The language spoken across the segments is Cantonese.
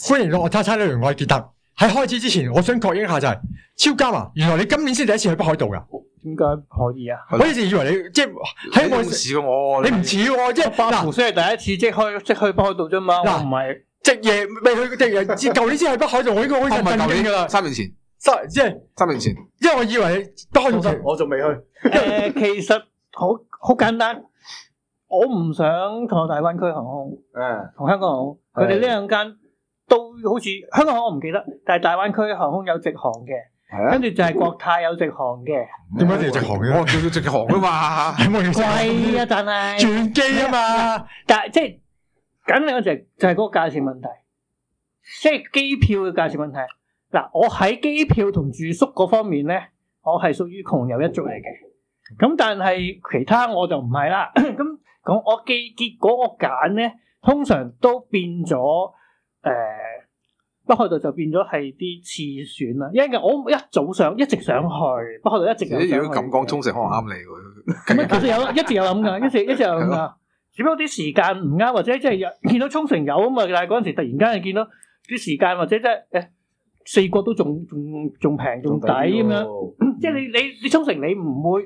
歡迎到我叉叉旅遊，我係傑特。喺開始之前，我想確認一下就係、超監啊！原來你今年先第一次去北海道㗎？ 點解可以啊？ 我一直以為你即係喺我試過我， 你唔似喎，即係八湖先係第一次即去北海道啫嘛。我唔係直夜未去，直夜舊年先去北海道，我應該好似震驚㗎啦。 3年前， 即係 3年前， 因為我以為你北海道我仲未去。其實好簡單，我唔想坐大灣區航空，同香港航空，佢哋呢兩間都好似香港航空我唔記得，但係大灣區航空有直航嘅，跟住就係國泰有直航嘅。 點解一定要直航嘅？ 我叫佢直航㗎嘛， 貴啊，但係轉機啊嘛， 但係即係緊另一隻就係嗰個價錢問題，即係機票嘅價錢問題。嗱，我喺機票同住宿嗰方面咧，我係屬於窮遊一族嚟嘅。咁但係其他我就唔係啦。咁我結果我揀咧，通常都變咗北海道就變咗係啲次選啦。因為我一直想去北海道，一直有想去。 如果咁講，沖繩可能啱你喎。 咁其實一直有諗㗎，一直有諗㗎。只不過啲時間唔啱，或者即係見到沖繩有啊嘛，但係嗰陣時突然間就見到啲時間或者即係四國都仲平仲抵咁樣。即係你沖繩你唔會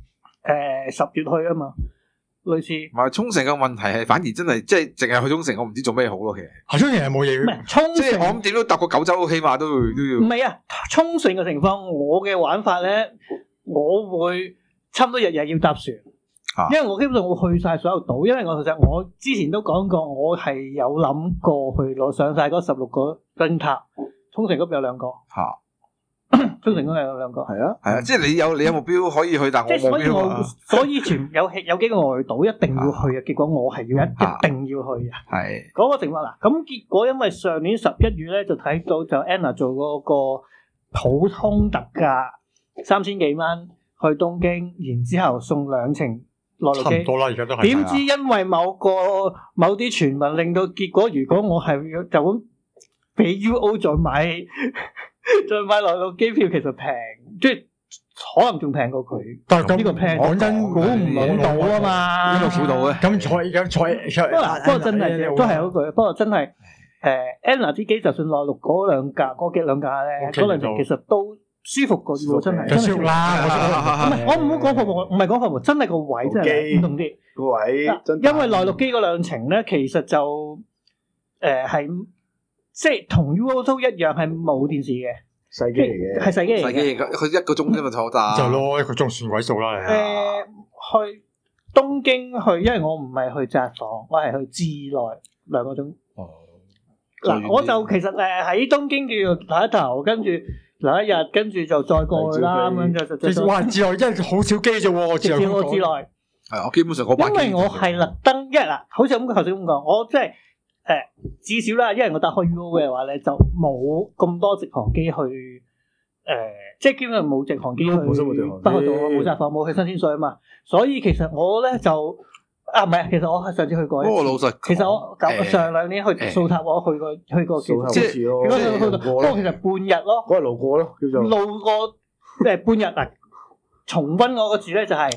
10月去啊嘛。類似， 唔係沖繩嘅問題係反而真係即係淨係去沖繩，我唔知做咩好咯。其實沖繩係冇嘢嘅， 唔係沖繩， 即係我諗點都搭個九州，起碼都要。 唔係啊，沖繩嘅情況，我嘅玩法咧，我會差唔多日日要搭船，因為我基本上會去晒所有島，因為其實我之前都講過，我係有諗過去攞上晒嗰16個燈塔，沖繩嗰邊有2個。沖繩嗰度有2個，係啊， 即係你有目標可以去，但我冇目標啊。 所以有幾個外島一定要去啊，結果我係要一定要去啊。係嗰個情況啦。咁結果因為上年11月咧就睇到就 Anna 做嗰個普通特價3000幾蚊去東京，然之後送2程內陸機， 差唔多啦，而家都係。 點知因為某啲傳聞令到結果，如果我係就咁俾 UO 再買內陸機票，其實平，即係可能仲平過佢。 但係呢個平， 講真， 估唔到啊嘛。 呢個估到嘅。 咁坐， 不過真係都係嗰句，不過真係Anna 啲機就算內陸嗰2架咧，嗰2程其實都舒服過喎，真係。 真舒服啦， 唔係我唔好講服務，唔係講服務，真係個位真係唔同啲。 個位， 因為內陸機嗰2程咧，其實就係。即係同 UO 都一樣係冇電視嘅細機嚟嘅， 係細機嚟嘅。 細機佢1個鐘啫嘛，坐得就咯，1個鐘算鬼數啦。 去東京去，因為我唔係去札幌，我係去稚內2個鐘。嗱，我就其實喺東京叫做睇一頭，跟住留一日，跟住就再過去啦。咁樣就哇！稚內真係好少機啫喎， 稚內係我基本上嗰班機。 因為我係特登，因為嗱，好似咁頭先咁講，我即係。至少啦，因為我搭開 UO 嘅話咧，就冇咁多直航機去即係基本上冇直航機去北海道，冇札幌，冇去新千歲啊嘛。所以其實我咧就唔係，其實我係上次去過。 不過老實， 其實我上2年去掃塔，我去過即係不過其實半日咯， 嗰日路過咯，叫做路過半日啊。重溫我個字咧就係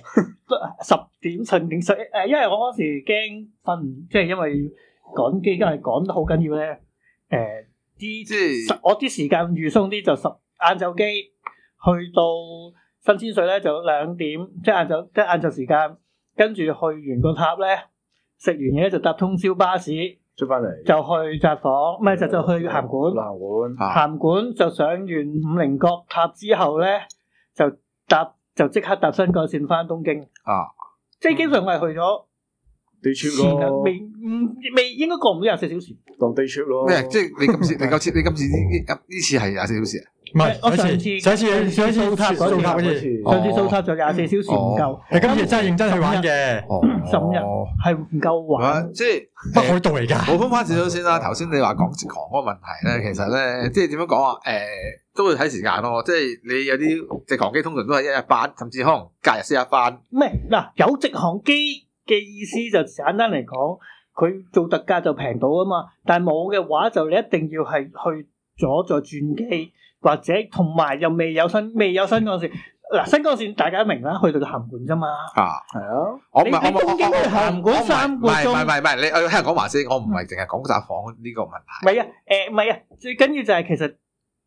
10點因為我嗰時驚瞓，即係因為。趕機梗係趕得好緊要咧，我啲時間預鬆啲就晏晝機去到新千歲咧就2點，即係晏晝時間，跟住去完個塔咧，食完嘢就搭通宵巴士出翻嚟， 就去札幌，唔係就去函館，函館就上完五稜郭塔之後咧，就即刻搭新幹線翻東京，即係基本上我係去咗。 day trip 咯， 未應該過唔到24小時。 當 day trip 咯。 咩？即係你今次呢次係24小時啊？ 唔係， 我上次掃塔嗰次，上次掃塔就24小時唔夠。 你今次真係認真去玩嘅 ，15日係唔夠玩。 即係北海道嚟㗎。 補充翻少少先啦。頭先你話講直航嗰個問題咧，其實咧即係點樣講啊？都會睇時間咯。即係你有啲直航機通常都係1日班，甚至可能隔日先一班。 咩嗱？有直航機嘅意思就簡單嚟講，佢做特價就平到啊嘛。但係冇嘅話，就你一定要係去咗再轉機，或者同埋又未有新幹線。 嗱，新幹線大家明啦，去到個函館啫嘛。 係啊， 你東京去函館3個鐘， 唔係，你聽人講話先，我唔係淨係講札幌呢個問題。 唔係啊，唔係啊，最緊要就係其實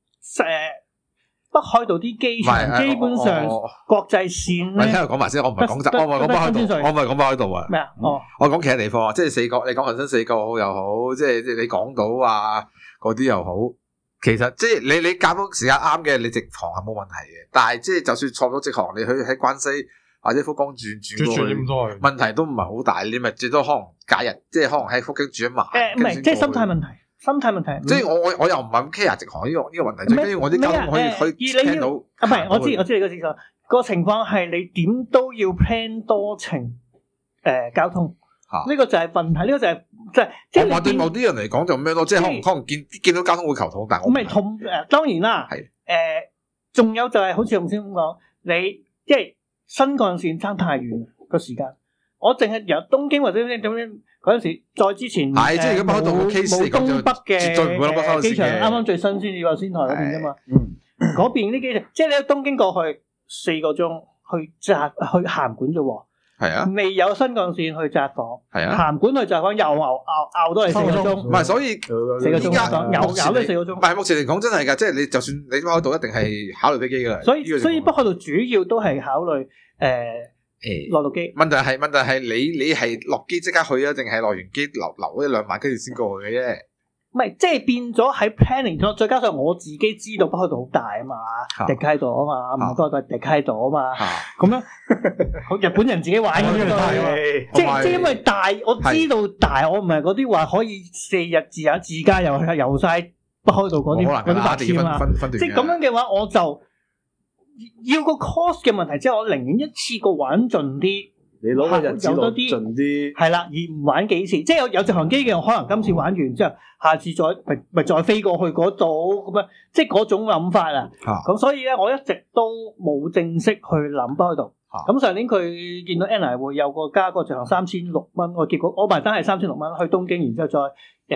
北海道啲機場基本上國際線咧， 聽人講埋先，我唔係講我唔係講北海道，我唔係講北海道啊。 咩啊？哦， 我講其他地方啊，即係四國，你講恒生四國又好，即係你港島啊嗰啲又好，其實即係你夾到時間啱嘅，你直航係冇問題嘅。但係即係就算錯咗直航，你去喺關西或者福岡轉過去，問題都唔係好大。你咪最多可能假日，即係可能喺福京住一晚。 唔係，即係心態問題。心態問題， 即係我又唔係咁 care 直航呢個問題，最緊要我啲交通可以聽到。 唔係，我知你個意思。個情況係你點都要 plan 多程交通，呢個就係問題，呢個就係即係。 我話對某啲人嚟講就咩咯，即係可能見到交通會頭痛，但係我唔係痛當然啦，係仲有就係好似頭先咁講，你即係新幹線爭太遠個時間，我淨係由東京或者點樣。嗰陣時，再之前係即係如果北海道嘅 case 嚟講就冇東北嘅絕對唔會諗北海道機場， 嘅啱啱最新先至話仙台嗰邊啫嘛。嗰邊啲機場，即係你喺東京過去4個鐘去函館啫喎。 係啊， 未有新幹線去札幌。 係啊， 函館去札幌又熬都係4個鐘。唔係，所以 4個鐘咬都係4個鐘。 唔係目前嚟講真係㗎，即係你就算你北海道一定係考慮飛機㗎啦。 所以北海道主要都係考慮落到機， 問題係你係落機即刻去啊，定係落完機留1-2晚跟住先過去嘅啫？ 唔係，即係變咗喺 planning 咗，再加上我自己知道北海道好大啊嘛，迪卡度啊嘛，唔多都係迪卡度啊嘛，咁樣日本人自己玩嘅啫，即係因為大，我知道大，我唔係嗰啲話可以4日自駕遊晒北海道嗰啲白痴啊嘛，即係咁樣嘅話，我就。要個 cost 嘅問題，即係我寧願一次過玩盡啲， 你攞個日子攞盡啲， 係啦，而唔玩幾次。即係有直航機嘅，我可能今次玩完之後，下次咪再飛過去嗰度咁樣，即係嗰種諗法啊。咁所以咧，我一直都冇正式去諗北海道。咁上年佢見到 Anna 會有個加個直航3600蚊，我結果我埋單係3600蚊去東京，然之後再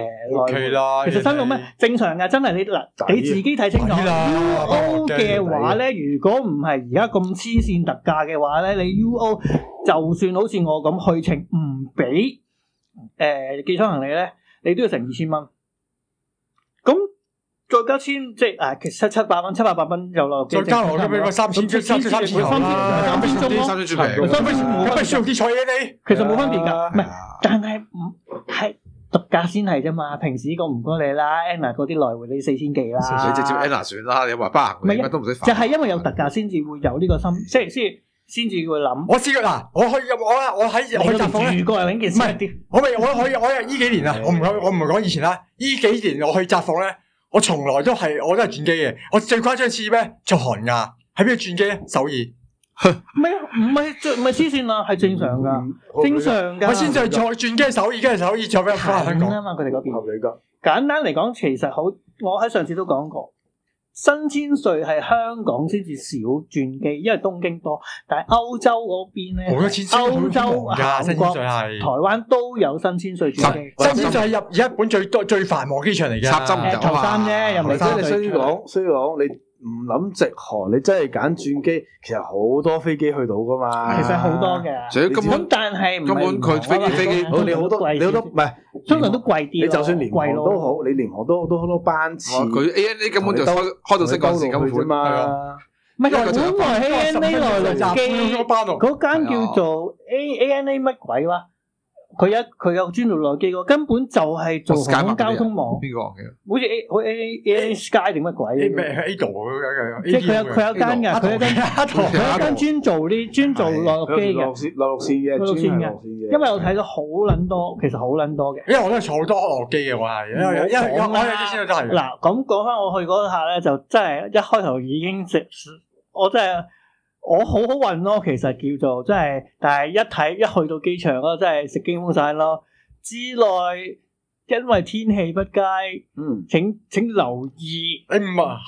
OK 啦。 其實3600蚊正常㗎，真係你自己睇清楚。UO 嘅話咧，如果唔係而家咁黐線特價嘅話咧，你 UO 就算好似我咁去程唔俾寄艙行李咧，你都要成2000蚊。咁再加千，即係其實700蚊、700蚊又落機， 再加落咁俾個3000啦，3千鐘，咁咪需要啲彩嘢你？ 其實冇分別㗎，唔係，但係唔係特價先係啫嘛。平時呢個唔該你啦 ，Anna 嗰啲來回你4000幾啦， 你直接 Anna 算啦。你話包行李乜都唔使煩， 就係因為有特價先至會有呢個心，即係先至會諗。 我試過嗱，我喺札幌住過係件事， 唔係，我係呢幾年啊，我唔係講以前啦，呢幾年我去札幌咧。我從來都係轉機嘅，我最誇張次咩？做韓亞喺邊度轉機咧？首爾。 唔係黐線啦，係正常噶，正常噶。 我先再轉機首爾，跟住首爾再俾翻香港啊嘛，佢哋嗰邊。 合理噶。 簡單嚟講，其實好，我喺上次都講過，新千歲係香港先至少轉機，因為東京多。但係歐洲嗰邊咧，歐洲、韓國、台灣都有新千歲轉機。 新千歲係日本最繁忙機場嚟嘅。 插針唔走頭三啫，又唔係真係衰講，你唔諗直航，你真係揀轉機，其實好多飛機去到噶嘛。 其實好多嘅。咁但係根本佢飛機， 你好多唔係， 通常都貴啲。 你就算廉航都好，你廉航都好多班次。 佢 ANA 根本就開到新幹線根本嘛。 唔係本來 ANA 內陸機嗰間叫做 ANA 乜鬼話？佢有專路內機個，根本就係做航空交通網。 邊個嘅？ 好似 ANA Sky 定乜鬼？ A 度即係佢有間㗎，佢有間專做內陸機嘅。 內陸線嘅， 因為我睇到好撚多，其實好撚多嘅。 因為我都係坐好多內陸機嘅，我係因為我有啲先真係。 嗱，咁講翻我去嗰下咧，就真係一開頭已經我真係。我好運咯，其實叫做真係，但係一去到機場咯，真係食驚風散咯。之內因為天氣不佳，請留意。 你唔係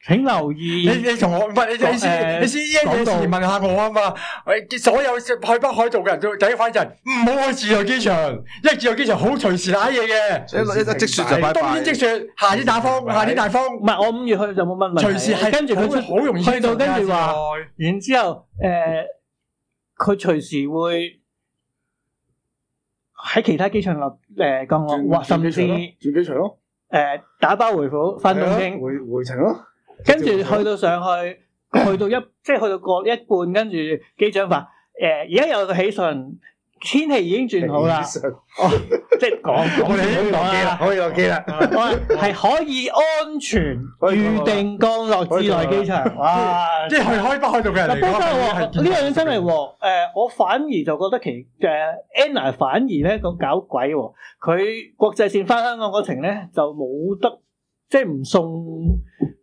請留意。 你同我唔係你先呢一嘢前問下我啊嘛？所有去北海道嘅人都第一反應就係唔好去自由機場，因為自由機場好隨時瀨嘢嘅。 一積雪就拜拜。 冬天積雪，夏天打風，夏天大風。 唔係我5月去就冇乜問題。 隨時係跟住佢好容易去到跟住話，然之後佢隨時會喺其他機場降落，或甚至轉機場咯， 打包回府翻東京， 回程咯， 跟住去到上去，去到去到過一半，跟住機長話而家有個喜訊，天氣已經轉好啦，即係講我哋可以落機啦，可以落機啦， 係可以安全預定降落至內機場，哇！ 即係去開北海道嘅人嚟講， 呢樣嘢真係喎，我反而就覺得Anna 反而咧咁搞鬼喎，佢國際線翻香港嗰程咧就冇得，即係唔送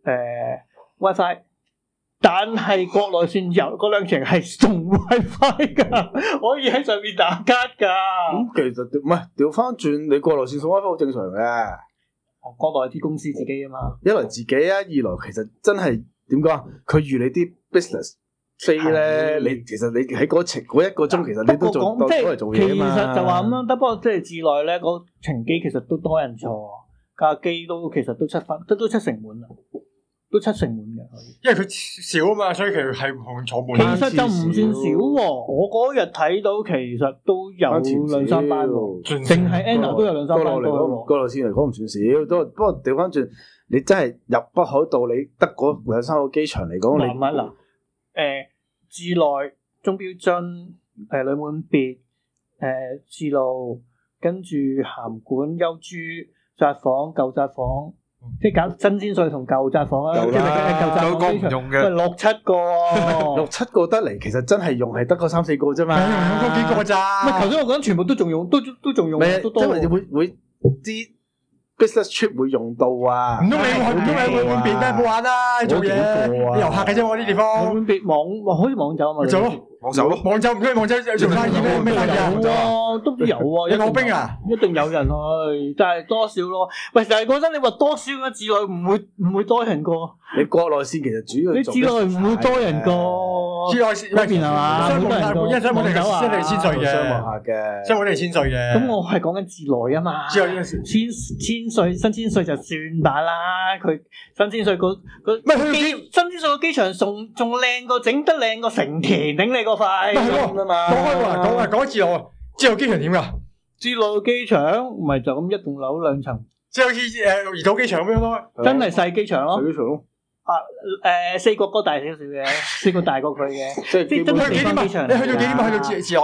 WiFi。但係國內線有嗰兩程係送 WiFi 㗎，可以喺上面打卡㗎。 咁其實唔係調翻轉，你國內線送 WiFi 好正常嘅。 國內啲公司自己啊嘛。 一來自己啊，二來其實真係點講啊？佢預你啲 business 飛咧，你其實你喺嗰程嗰1個鐘，其實你都做攞嚟做嘢啊嘛。 其實就話咁樣，不過即係至內咧，嗰程機其實都多人坐，架機都其實都七成滿啦。都7成滿嘅， 因為佢少啊嘛，所以其實係唔坐滿。 其實就唔算少喎，我嗰日睇到其實都有2-3班喎，淨係 Anna 都有2-3班。 國內線嚟講唔算少，不過調翻轉，你真係入北海道，你得嗰2-3個機場嚟講， 嗱至內、中標津、女滿別、至路，跟住函館、優珠、札幌、舊札幌。即係搞新鮮水同舊札幌啦，舊札機場用嘅 6-7個 ，6-7個得嚟，其實真係用係得嗰3-4個啫嘛， 用嗰幾個咋？ 唔係頭先我講全部都仲用，都仲用，都多。 因為會啲 business trip 會用到啊。 唔通你會變咩？冇玩啦，做嘢遊客嘅啫喎，呢地方。 會變好似網走啊嘛。 做咯。網走唔通網走做生意咩生意啊？ 都有啊， 有溜冰啊， 一定有人去，但係多少咯。喂，但係講真，你話多少嘅至內唔會多人過。 你國內線其實主要你至內唔會多人過。 至內線嗰邊係嘛？商務客，因為商務地係先嚟千歲嘅， 商務客嘅， 商務地係千歲嘅。 咁我係講緊至內啊嘛。至內千歲新千歲就算吧啦，佢新千歲個新千歲個機場仲靚過整得靚過成田頂你個塊咁啊嘛。 講至內，至內機場點㗎？ 至內機場唔係就咁一棟樓2層， 即係好似怡島機場咁樣咯， 真係細機場咯。 細機場咯。 四國哥大少少嘅，四國大過佢嘅，即係真係地方機場。 你去到幾點去到至內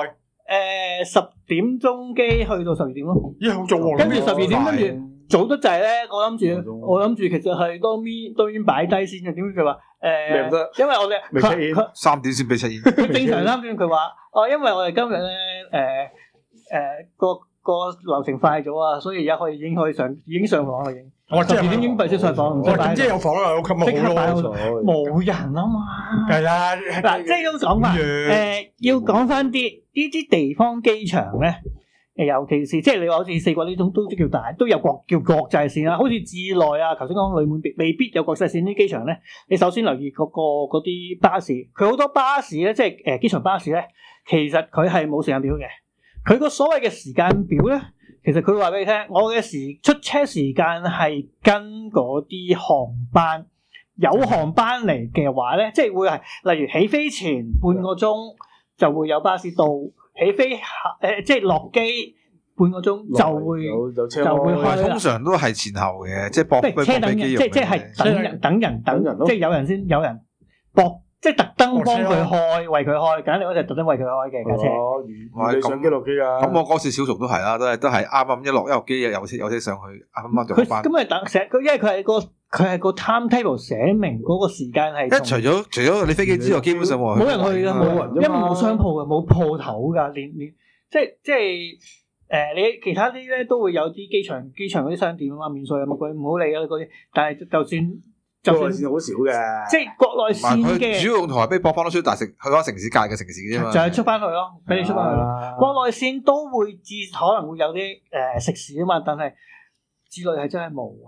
？10點鐘機去到12點咯。 咦，好早喎！ 跟住12點，跟住早得滯咧。我諗住其實係當面擺低先嘅。點解佢話因為我哋 3點先俾7煙。 佢正常3點，佢話因為我哋今日咧個流程快咗啊，所以而家已經上房啦已經。12點已經閉出晒房，唔使擺。 即係有房啦，即刻擺好冇人啊嘛。 係啦， 嗱，即係咁講法。要講翻啲呢啲地方機場咧，尤其是即係你話好似四國呢種都叫大，都有叫國際線啦。好似至內啊，頭先講女滿別未必有國際線啲機場咧。你首先留意嗰啲巴士，佢好多巴士咧，即係機場巴士咧，其實佢係冇時間表嘅。佢個所謂嘅時間表咧，其實佢話俾你聽，我嘅出車時間係跟嗰啲航班，有航班嚟嘅話咧，即係會係例如起飛前半個鐘就會有巴士到，起飛即係落機半個鐘就會開。 通常都係前後嘅，即係駁車等人，即係等人，即係有人先有人駁。即係特登幫佢開，為佢開，簡單嚟講就特登為佢開嘅架車。 你上機落機啊？ 咁我嗰次小松都係啦，都係啱啱一落機有車上去，啱啱就班。 咁咪等成，因為佢係個 timetable 寫明嗰個時間係。 除咗你飛機之外，基本上冇人去噶，冇人，因為冇商鋪嘅，冇鋪頭噶，連即係你其他啲咧都會有啲機場嗰啲商店啊嘛，免稅啊乜鬼唔好理啊嗰啲，但係就算。 國內線好少嘅， 即係國內線嘅主要用途係俾駁翻多少大城去嗰城市界嘅城市嘅啫嘛， 就係出翻去咯，俾你出翻去咯。國內線都會可能會有啲食肆啊嘛，但係之內係真係冇啊。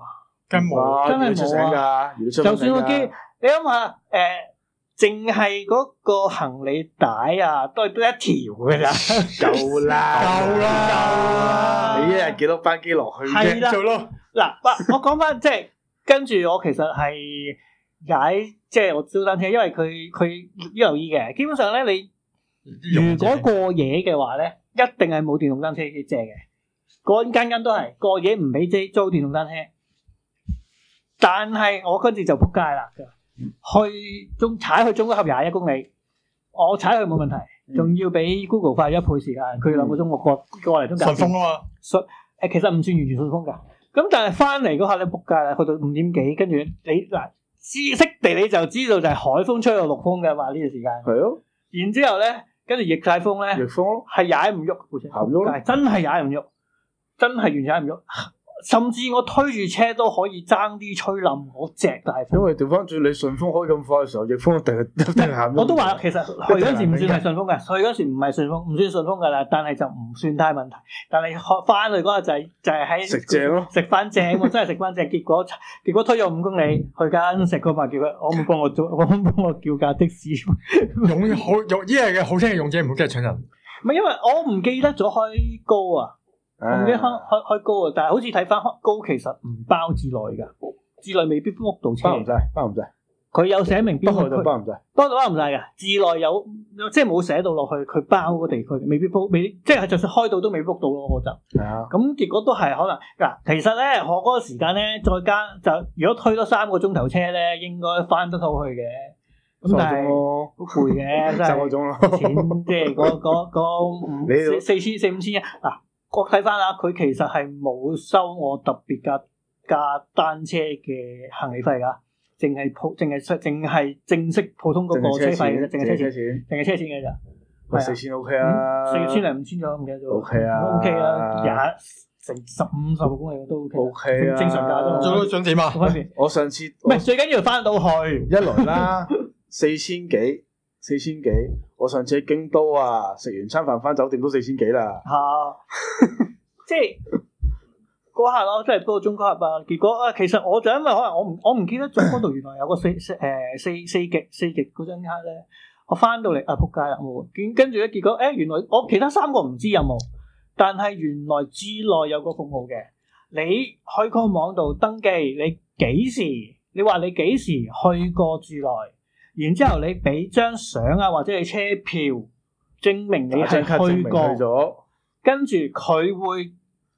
跟冇， 真係出醒冇啊！ 㗎， 就算個機，你諗下淨係嗰個行李帶啊，都係得一條㗎咋， 夠啦， 夠啦你一日幾多班機落去係啦做咯。 嗱，我講翻即係跟住我其實係踩即係我租單車，因為佢留意嘅，基本上咧你如果過夜嘅話咧，一定係冇電動單車借嘅，嗰間都係過夜唔俾租電動單車。但係我跟住就撲街啦，踩去中國合21公里，我踩去冇問題，仲要比 Google 快1倍時間，佢2個鐘我過嚟都搞掂。 順豐啊嘛， 其實唔算完全順豐㗎。咁但係翻嚟嗰下咧撲街啦，去到5點幾，跟住你嗱識地你就知道就係海風吹到陸風嘅嘛呢段時間。 係咯。 然之後咧，跟住逆曬風咧， 逆風咯， 係踩唔喐， 行唔喐， 真係踩唔喐，真係完全踩唔喐。甚至我推住車都可以爭啲吹冧我隻大風。 因為調翻轉你順風開咁快嘅時候，逆風一定行。 我都話其實去嗰時唔算係順風嘅，去嗰時唔係順風，唔算順風㗎啦，但係就唔算太問題。但係翻去嗰日就係喺食正咯， 食翻正喎，真係食翻正。結果推咗5公里去間食個飯，叫佢我唔幫我叫架的士。 用呢樣嘅好聽嘅用者唔好驚搶人。 唔係因為我唔記得咗開高啊。我唔記得開高啊，但係好似睇翻高其實唔包至內㗎，至內未必 book 到車。 包唔晒。 佢有寫明邊個區， 包唔晒。 包唔晒㗎。至內有即係冇寫到落去，佢包個地區未必 book，即係就算開到都未 book 到咯，我就。係啊。咁結果都係可能嗱，其實咧我嗰個時間咧再加就如果推多3個鐘頭車咧，應該翻得到去嘅。咁但係好攰嘅，真係。3個鐘咯。錢即係嗰4,000-5,000一嗱。我睇翻啦，佢其實係冇收我特別架單車嘅行李費㗎，淨係正式普通嗰個車費嘅啫，淨係車錢嘅咋。 4,000 OK 啊 ，4,000零5,000咗，唔記得咗。 OK 啊 ，OK 啊，成15個公里都 OK 啊， 正常價都。 做到想點啊？ 我上次唔係最緊要翻到去一來啦，4,000幾。我上次喺京都啊，食完餐飯翻酒店都4,000幾啦。 即係嗰下咯，即係嗰個中級啊。結果其實我就因為可能我唔記得咗嗰度原來有個四極嗰張卡咧，我翻到嚟仆街啦冇。跟住咧結果原來我其他3個唔知有冇，但係原來至內有個服務嘅。你去個網度登記，你話你幾時去過至內。然之後你俾張相啊，或者你車票證明你係去過，跟住佢會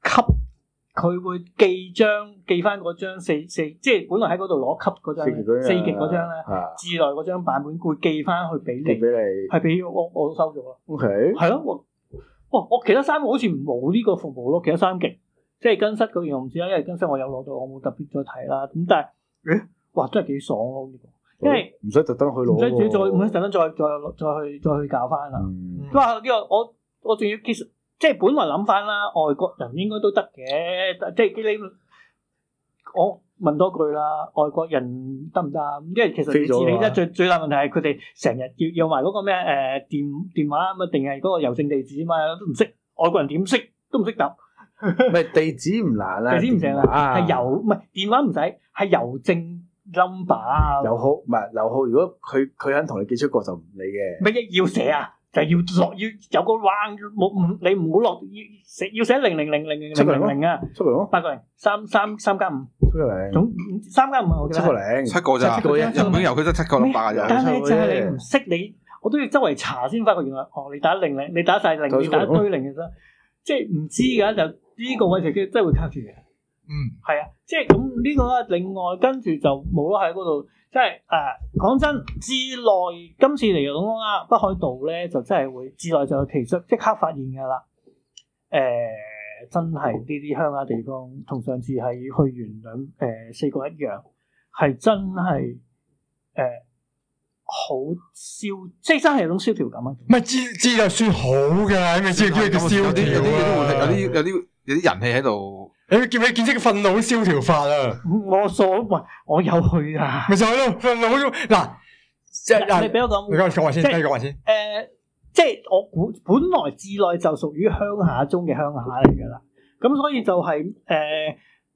寄翻嗰張四，即係本來喺嗰度攞級嗰張4極嗰張咧，至內嗰張版本會寄翻去俾你，係俾我都收咗啦。 OK， 係咯，我其他3個好似冇呢個服務咯，其他3極即係跟室嗰樣我唔知啦，因為跟室我有攞到，我冇特別再睇啦。咁但係哇真係幾爽咯呢個。因為唔使特登去攞， 唔使特登再去搞翻啦。哇！呢個我仲要其實即係本來諗翻啦，外國人應該都得嘅，即係你我問多句啦，外國人得唔得？因為其實你治理咧最大問題係佢哋成日要埋嗰個咩電話咁啊，定係嗰個郵政地址啊嘛，都唔識，外國人點識都唔識答。 唔係地址唔難啦， 地址唔成啦，係唔係電話唔使，係郵政。number 啊， 郵號唔係郵號，如果佢肯同你寄出國就唔理嘅。 乜嘢要寫啊？就係要落要有個彎冇你唔好落要寫000000啊， 出嚟咯 ，8個零3+5， 出嚟， 總3+5我記得 7個咋，日本郵區得7個600㗎咋。 但係就係你唔識你，我都要周圍查先發覺原來你打00，你打晒0，你打一堆0嘅啫，即係唔知㗎就呢個位就真係會卡住嘅。係啊，即係咁呢個咧。另外跟住就冇咯喺嗰度，即係講真，至內今次嚟講啦，北海道咧就真係會至內就其實即刻發現㗎啦。真係呢啲鄉下地方，同上次係去完4個一樣，係真係好蕭，即係真係有種蕭條感啊！ 唔係知就算好㗎，因為知叫佢蕭條， 有啲人氣喺度。 你見唔見識憤怒蕭條法啊？ 我有去啊！ 咪就係咯，憤怒嗱， 你俾我講， 你講話先，你講話先。 即係我估本來至內就屬於鄉下中嘅鄉下嚟㗎啦，咁所以就係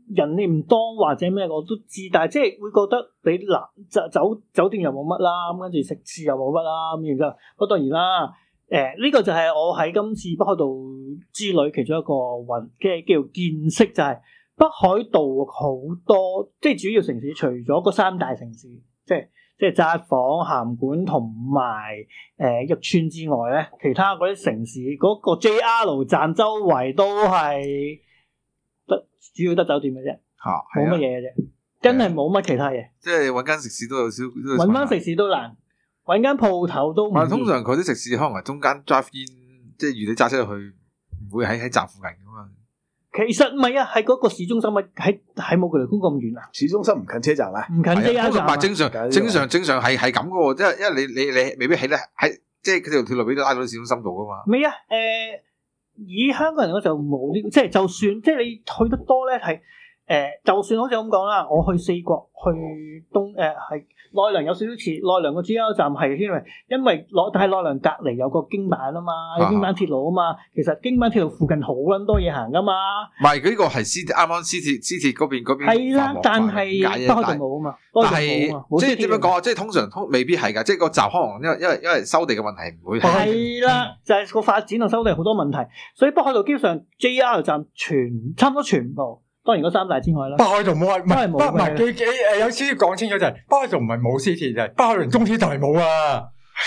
人你唔多或者咩我都知，但係即係會覺得你嗱酒店又冇乜啦，咁跟住食肆又冇乜啦，咁然之後，不過當然啦，呢個就係我喺今次北海道之旅其中一個叫見識，就係北海道好多即係主要城市，除咗嗰三大城市，即係札幌、函館同埋玉川之外咧，其他嗰啲城市嗰個 JR 站周圍都係主要得酒店嘅啫，冇乜嘢嘅啫，真係冇乜其他嘢。 即係揾間食肆都有少， 揾間食肆都難，揾間鋪頭都唔易。 通常佢啲食肆可能係中間 drive in， 即係如你揸車去，唔會喺站附近噶嘛。 其實唔係啊，係嗰個市中心啊，喺冇佢哋公咁遠啊。 市中心唔近車站啊？ 唔近 JR 站啊。 正常係咁噶喎，因為你未必喺咧喺，即係佢條鐵路俾你拉到市中心度噶嘛。 唔係啊，以香港人我就冇呢，即係就算即係你去得多咧，係就算好似咁講啦，我去四國去係奈良有少少似奈良個 JR 站係因為但係奈良隔離有個京阪啊嘛，有京阪鐵路啊嘛，其實京阪鐵路附近好撚多嘢行噶嘛。 唔係佢呢個係啱啱私鐵嗰邊係啦，但係北海道冇啊嘛， 但係即係點樣講啊？即係通常未必係㗎，即係個站可能因為收地嘅問題唔會係啦，就係個發展同收地好多問題，所以北海道基本上 JR 站差唔多全部。當然嗰三大之外啦， 北海道冇啊，唔係有少少講清楚就係北海道唔係冇私鐵，就係北海道中鐵就係冇啊。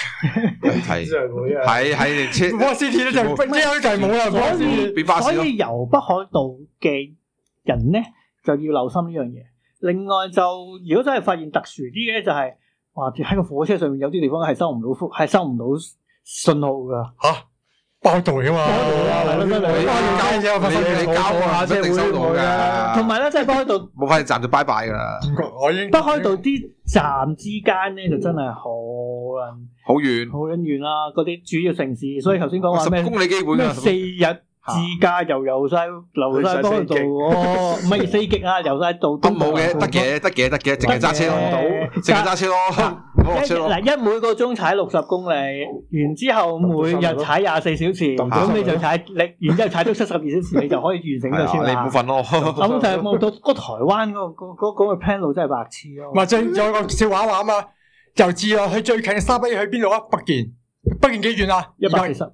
係冇私鐵咧就係冇啦。 所以由北海道嘅人咧就要留心呢樣嘢。另外就如果真係發現特殊啲嘅就係話喺個火車上面有啲地方係收唔到信號㗎嚇。北海道嚟㗎嘛， 你交下先定收到嘅。 同埋咧，即係北海道冇發現站就拜拜㗎啦。 北海道啲站之間咧就真係好遠啦，嗰啲主要城市。所以頭先講話咩10公里基本咩4日自駕遊晒北海道哦，唔係4極啊，遊晒到都冇嘅，得嘅，淨係揸車咯。 嗱，每個鐘踩60公里，然之後每日踩24小時，咁你就然之後踩足72小時，你就可以完成呢個超。 你唔好瞓咯。 咁就係冇到嗰台灣嗰個 plan 路真係白痴咯。 唔係，仲有個笑話話啊嘛，由自樂去最近嘅沙巴去邊度啊？北見幾遠啊？140。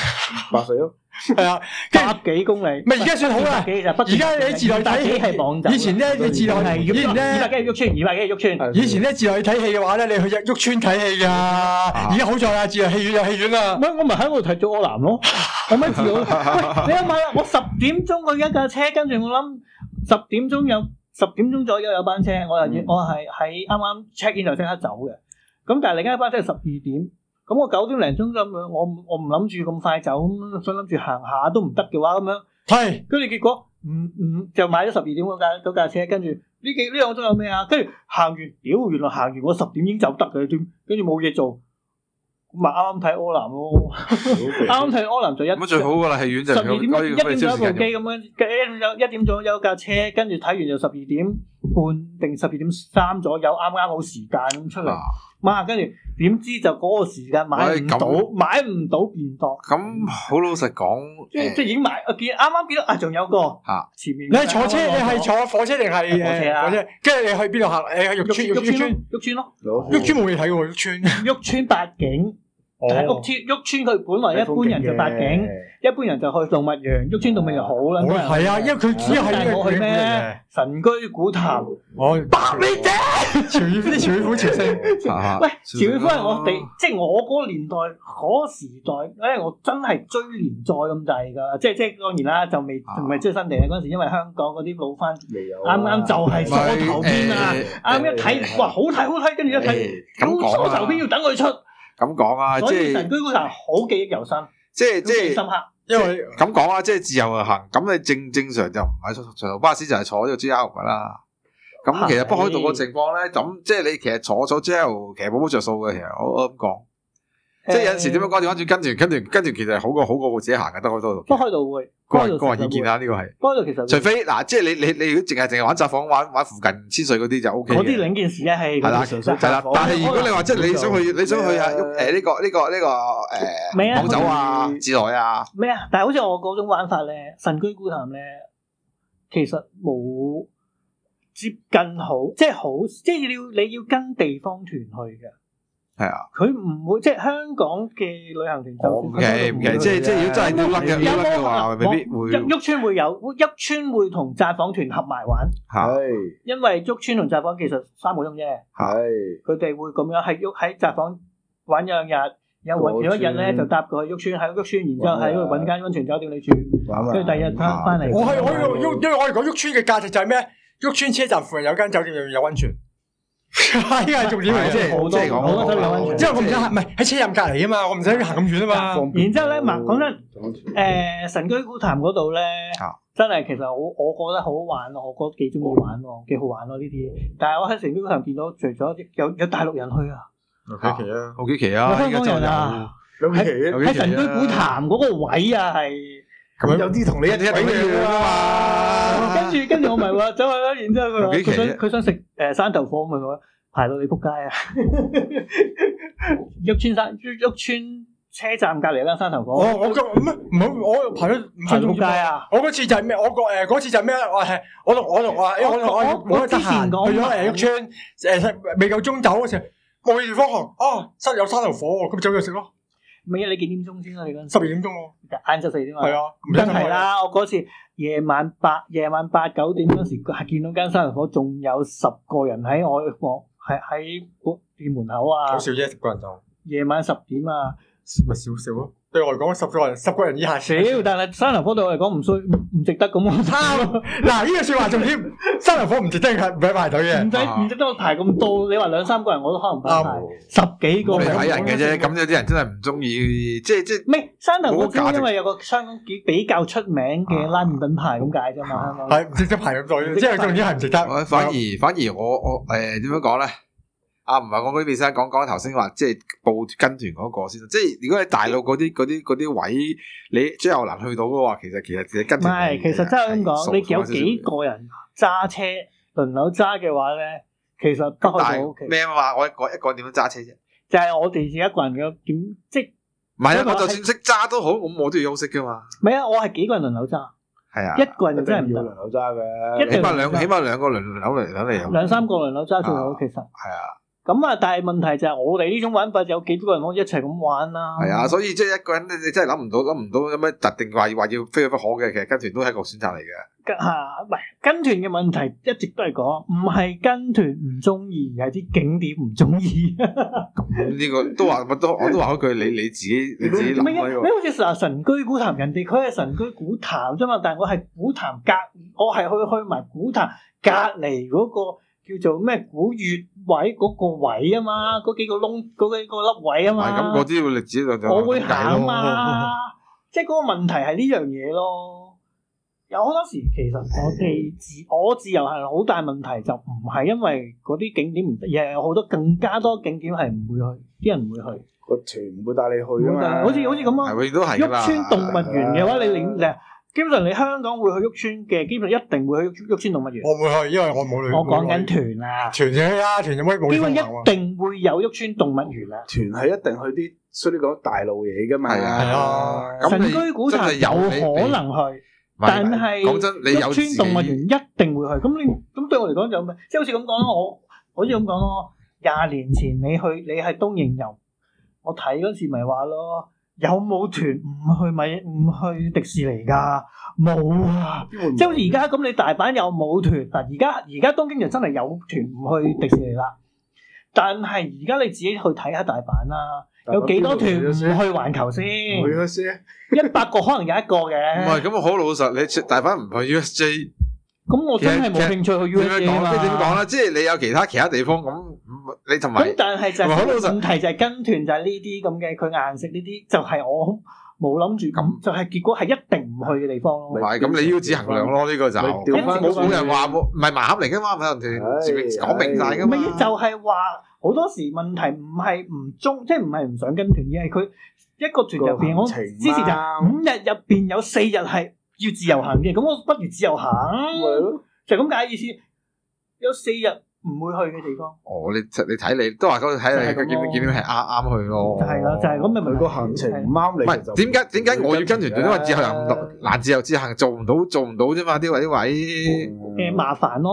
140咯。 係啊 ，100幾公里。 唔係而家算好啦，而家你自內睇戲係網站。以前咧你自內係，以前咧 200幾喐村。 以前咧自內睇戲嘅話咧，你去喐村睇戲㗎。而家好在啦，自內戲院有戲院啦。 唔係我咪喺度睇咗柯南咯。我咪自我，喂，你諗下啦，我10點鐘去一架車，跟住我諗10點鐘左右有班車，我係喺啱啱 check in 就即刻走嘅。咁但係另一班車係12點。咁我9點零鐘咁樣，我唔諗住咁快走，咁想諗住行下都唔得嘅話咁樣，係，跟住結果就買咗12點嗰架車，跟住呢兩個鐘有咩啊？跟住行完，原來行完我10點已經走得嘅，跟住冇嘢做，咪啱啱睇柯南咯，啱啱睇柯南就咁最好噶啦，戲院就 12點1點左右部機咁樣，1點左右有架車，跟住睇完就12點半定12點3左右，啱好時間咁出嚟。媽，跟住點知就嗰個時間買唔到便當。 咁好老實講， 即係已經買，啱啱見到仲有個前面。 你係坐車，你係坐火車定係火車？跟住你去邊度行？你去玉川咯。玉川冇嘢睇喎，玉川八景。但係玉川佢本來一般人就八景，一般人就去動物園。玉川動物園好啦，係啊，因為佢主要係我去咩？神居古潭。白尾姐。 潮語虎潮聲。 喂，潮語虎係我哋，即係我嗰個年代嗰時代，我真係追連載咁滯㗎。即係當然啦，就未唔係追新地嗰陣時，因為香港嗰啲老番啱啱就係梳頭篇啊，啱一睇哇好睇，跟住一睇梳頭篇要等佢出。 咁講啊，即係神居古潭好記憶猶新， 即係深刻。 因為咁講啊，即係自由行，咁你正常就唔係坐長途巴士，就係坐呢個 JR 噶啦。咁其實北海道個情況咧，咁即係你其實坐 JR 其實冇乜着數嘅。其實我咁講，即係有陣時點樣講，跟團其實好過自己行嘅。北海道北海道會個人意見啦，呢個係。 北海道其實除非嗱，即係你如果淨係玩札幌玩附近千歲嗰啲就 O K 嘅。 嗰啲兩件事咧係係啦，但係如果你話即係你想去啊呢個廣州啊、自來啊咩啊？但係好似我嗰種玩法咧，神居古潭咧，其實冇接近好，即係你要跟地方團去嘅。 係啊， 佢唔會即係香港嘅旅行團就唔奇，即係如果真係要甩嘅話，未必會。 鬱村會有，鬱村會同札幌團合埋玩。 係， 因為鬱村同札幌其實3個鐘啫。 係， 佢哋會咁樣喺札幌玩2日，有一日咧就搭過去鬱村，喺鬱村，然之後喺度揾間溫泉酒店你住，跟住第二日翻嚟。 因為我哋講鬱村嘅價值就係咩？鬱村車站附近有間酒店入面有溫泉。呢個係重點嚟，即係好多酒店有溫泉。 即係我唔使唔係喺車站隔離啊嘛，我唔使行咁遠啊嘛。 然之後咧，講真，神居古潭嗰度咧，真係其實我覺得好好玩咯，我覺得幾中意玩咯，幾好玩咯呢啲。但係我喺神居古潭見到，除咗有大陸人去啊， 好幾期啊， 香港人啊，喺神居古潭嗰個位啊係。 咁有啲同你一樣啊嘛， 跟住我咪話走去啦，然之後佢想食山頭火，咪話排到你仆街啊！鬱村車站隔離啦，山頭火。我排咗5分鐘仆街啊！ 我嗰次就係咩？嗰次就係咩？我冇得閒去咗鬱村未夠鐘走嗰時，冇地方行有山頭火喎，咁走咗食咯。 咪你幾點鐘先啊？你嗰陣 12點鐘喎， 晏晝4點啊。 係啊， 真係啦！我嗰次夜晚8、9點嗰時，係見到間山頭火，仲有10個人喺喺店門口啊。 好少啫，10個人就。 夜晚10點啊， 咪少咯。對我嚟講，10個人以下少，但係山頭火對我嚟講唔值得咁喎。 嗱，呢個説話重點，山頭火唔值得唔使排隊嘅， 唔值得我排咁多。你話2-3個人我都可能排10幾個。 你睇人嘅啫，咁有啲人真係唔中意，即係。 唔係山頭火，因為有個香港比較出名嘅拉麵品牌咁解啫嘛，香港。 係唔值得排咁多，即係重點係唔值得。 反而我點樣講咧？唔係講嗰啲先，講頭先話，即係報跟團嗰個先。即係如果你大陸嗰啲位，你最後能去到嘅話，其實自己跟團。 唔係，其實真係咁講，你有幾個人揸車輪流揸嘅話咧，其實不可以 OK。 咩話？我一個點樣揸車啫？ 就係我哋自己一個人嘅點，即係唔係啊！我就算識揸都好，我都要休息噶嘛。 唔係啊！我係幾個人輪流揸。係啊，一個人就真係唔得。 輪流揸嘅， 起碼兩個輪流嚟 2-3個輪流揸最好，其實。係啊。咁啊，但係問題就係我哋呢種玩法有幾多個人可以一齊咁玩啦？ 係啊，所以即係一個人你真係諗唔到有咩特定話要非去不可嘅，其實跟團都係一個選擇嚟嘅。 唔係跟團嘅問題一直都係講，唔係跟團唔中意，而係啲景點唔中意。 咁呢個都話我都話嗰句，你自己諗呢個。 你好似神居古潭，人哋佢係神居古潭啫嘛，但係我係古潭我係去埋古潭隔離嗰個。叫做咩古月位嗰個位啊嘛，嗰幾個窿嗰幾個粒位啊嘛。 咁嗰啲你自己就我會行嘛，即係嗰個問題係呢樣嘢咯。有好多時其實我自由行好大問題，就唔係因為嗰啲景點唔得，而係有好多更加多景點係唔會去，啲人唔會去。 個團唔會帶你去啊嘛。 好似咁啊，鬱村動物園嘅話，你基本上你香港會去鬱村嘅，基本上一定會去鬱村動物園。 我唔會去，因為我冇去。 我講緊團啊， 團有冇？ 基本一定會有鬱村動物園啊。 團係一定去啲所以講大路嘢噶嘛。係啊， 神居古潭有可能去，但係鬱村動物園一定會去。咁對我嚟講就咩？即係好似咁講咯，我好似咁講咯。20年前你係東瀛遊，我睇嗰時咪話咯。有冇團唔去迪士尼㗎？冇啊！即係好似而家咁，你大阪有冇團？嗱，而家東京就真係有團唔去迪士尼啦。但係而家你自己去睇下大阪啦，有幾多團唔去環球先？100個可能有一個嘅。唔係咁好老實，你大阪唔去 USJ。 咁我真係冇興趣去 USJ 啊嘛。 點講咧？即係你有其他地方咁，你同埋咁，但係就係問題就係跟團就係呢啲咁嘅，佢硬食呢啲就係我冇諗住咁，就係結果係一定唔去嘅地方咯。 唔係咁，你要自衡量咯，呢個就冇人話唔係盲盒嚟嘅嘛，唔係人哋講明晒嘅嘛。 就係話好多時問題唔係唔中，即係唔係唔想跟團，而係佢一個團入邊，我之前就5日入邊有4日係要自由行嘅，咁我不如自由行，就咁解意思。有4日唔會去嘅地方。你睇你都話嗰度睇你見點係啱去咯。 係啦，就係咁咪個行程唔啱你。 唔係點解我要跟團？因為自由行難自由行做唔到啫嘛，啲位麻煩咯。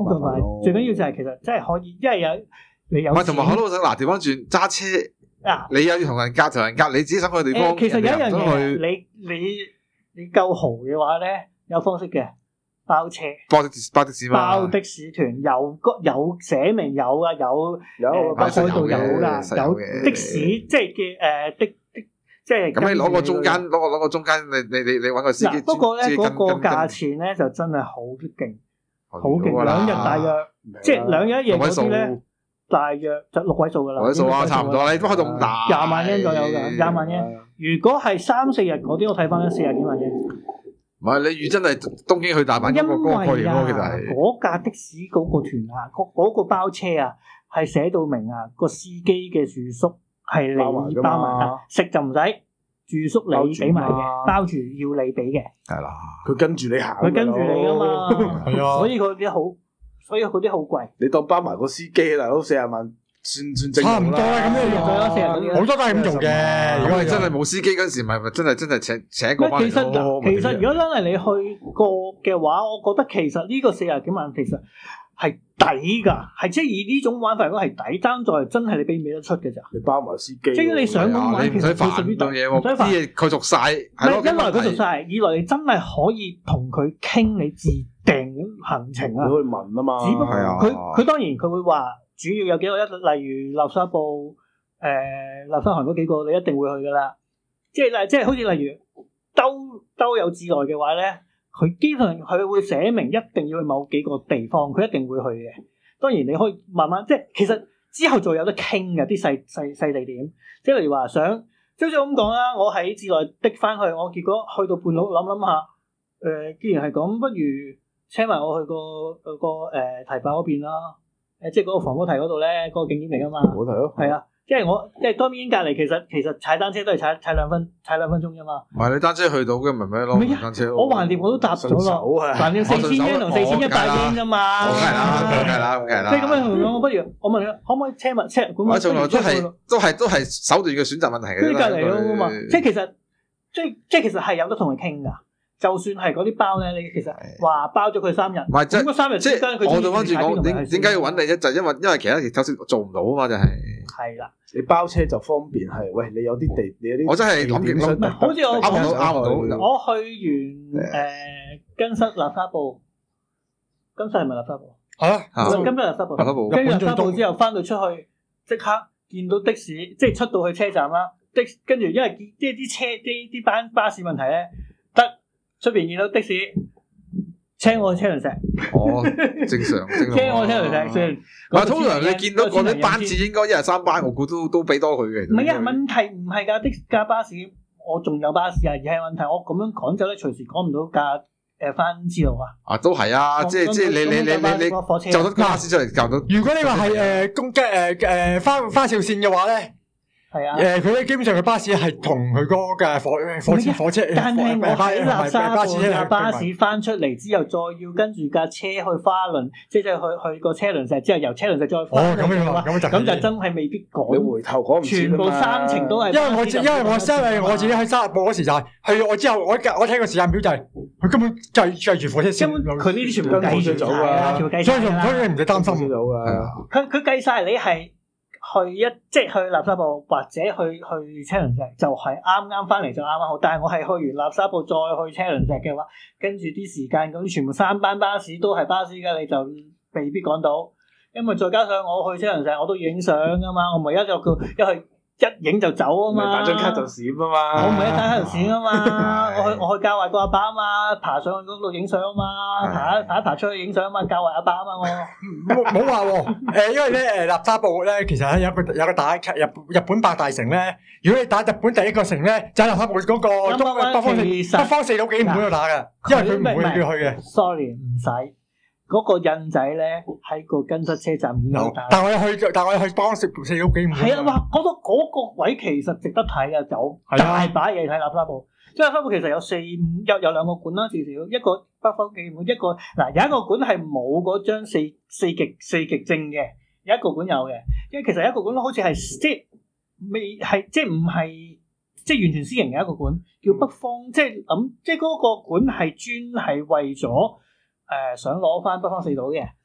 同埋最緊要就係其實真係可以，因為你有唔係同埋好老實嗱，調翻轉揸車你有要同人夾，你自己想去嘅地方。 其實有一樣嘢，你夠豪嘅話咧，有方式嘅。包車、 包的士嘛， 包的士團有寫明有啊，有海度有噶，有的士即係嘅的即係。咁你攞個中間，攞個中間，你揾個司機。 不過咧嗰個價錢咧就真係好勁，好勁，2日大約即係2日一夜嗰啲咧，大約就6位數噶啦。 6位數啊，差唔多，你都開到咁大。 20萬円左右㗎，20萬円。如果係3-4日嗰啲，我睇翻咧40幾萬円。 唔係你預真係東京去大阪嗰個概念咯，其實係嗰架的士嗰個團啊，嗰個包車啊，係寫到明啊，個司機嘅住宿係你包埋啊，食就唔使，住宿你俾埋嘅，包住要你俾嘅。係啦， 佢跟住你行， 佢跟住你噶嘛，係啊，所以嗰啲好貴。 你當包埋個司機大佬40萬。算正差唔多啦，咁樣好多都係咁做嘅。 如果你真係冇司機嗰時，咪真係請一個翻嚟咯。 其實如果真係你去過嘅話，我覺得其實呢個40幾萬其實係抵㗎，係即係以呢種玩法如果係抵，爭在真係你俾唔俾得出嘅咋。 你包埋司機， 即係你想咁玩， 你唔使煩呢樣嘢喎，啲嘢佢熟晒。 係一來佢熟晒，二來你真係可以同佢傾你自訂行程啊。 你可以問啊嘛。 只不過佢當然佢會話。主要有幾個例如垃圾部、垃圾行嗰幾個，你一定會去噶啦。即係好似例如兜有自來嘅話咧，佢基本上佢會寫明一定要去某幾個地方，佢一定會去嘅。當然你可以慢慢即係其實之後仲有得傾嘅啲細地點。即係例如話想，即係好似咁講啦，我喺自來的翻去，我結果去到半路諗下，既然係咁，不如車埋我去個堤壩嗰邊啦。即係嗰個防波堤嗰度咧，嗰個景點嚟噶嘛？防波堤咯，係啊，即係當邊隔離，其實踩單車都係踩2分鐘啫嘛。 唔係你單車去到嘅咪咩咯？單車我橫掂我都搭咗咯，橫掂4000円同4100円啫嘛。 梗係啦。 即係咁樣我不如我問你可唔可以車埋車？ 我從來都係手段嘅選擇問題嘅。 跟住隔離咯嘛，即係其實係有得同佢傾㗎。就算係嗰啲包咧，你其實話包咗佢3日， 唔係即係 3日之間佢我對翻轉講，點解要揾你啫？就因為其他就算做唔到啊嘛，就係。係啦， 你包車就方便係，喂，你有啲地，你有啲我真係諗極諗， 好似我啱到。 我去完根室垃圾部，根室係咪垃圾部？根室垃圾部，跟住垃圾部之後翻到出去，即刻見到的士，即係出到去車站啦。跟住因為即係啲車啲巴士問題咧，得。出邊見到的士車我去車輪石， 正常。 車我去車輪石先。 嗱，通常你見到嗰啲班次應該1日3班，我估都俾多佢嘅。 唔係啊，問題唔係㗎，的架巴士我仲有巴士啊，而係問題我咁樣趕走咧，隨時趕唔到架翻之路啊。 都係啊，即係你就得巴士出嚟就到。 如果你話係花兆線嘅話咧。係啊，佢咧基本上嘅巴士係同佢嗰架火車， 但係我喺垃圾部架巴士翻出嚟之後，再要跟住架車去花輪，即係去個車輪石之後，由車輪石再翻嚟嘅話，咁就真係未必趕。 你回頭趕唔切全部3程都係。 因為我自己喺沙日部嗰時就係去我之後，我睇個時間表就係佢根本就係計住火車線。 根本佢呢啲全部計算咗㗎，所以唔使擔心到㗎。 佢計晒你係。即係去垃圾部或者去車輪石就係啱翻嚟就啱好，但係我係去完垃圾部再去車輪石嘅話，跟住啲時間咁全部3班巴士都係巴士㗎，你就未必趕到，因為再加上我去車輪石我都要影相㗎嘛，我唔係一影就走啊嘛， 打張卡就閃啊嘛， 我唔係一打卡就閃啊嘛，我去教壞個阿伯啊嘛，爬上去嗰度影相啊嘛，爬出去影相啊嘛，教壞阿伯啊嘛我。 冇話喎，因為咧垃圾部咧，其實係有個打日本8大城咧。如果你打日本第一個城咧，就係垃圾部嗰個北方四島幾唔會度打嘅，因為佢唔會叫去嘅。 Sorry， 唔使。嗰個印仔咧喺個根室車站已經有打， 但我去幫食4島幾唔會。 係啊，哇！嗰個位其實值得睇啊，有大把嘢睇垃圾部。即係垃圾部其實有2個館啦，至少一個北方紀念館，一個有一個館係冇嗰張四極證嘅，有一個館有嘅。因為其實有一個館好似係即係未係即係唔係即係完全私營嘅一個館，叫北方，即係即係嗰個館係專係為咗。想攞翻北方四島嘅，唔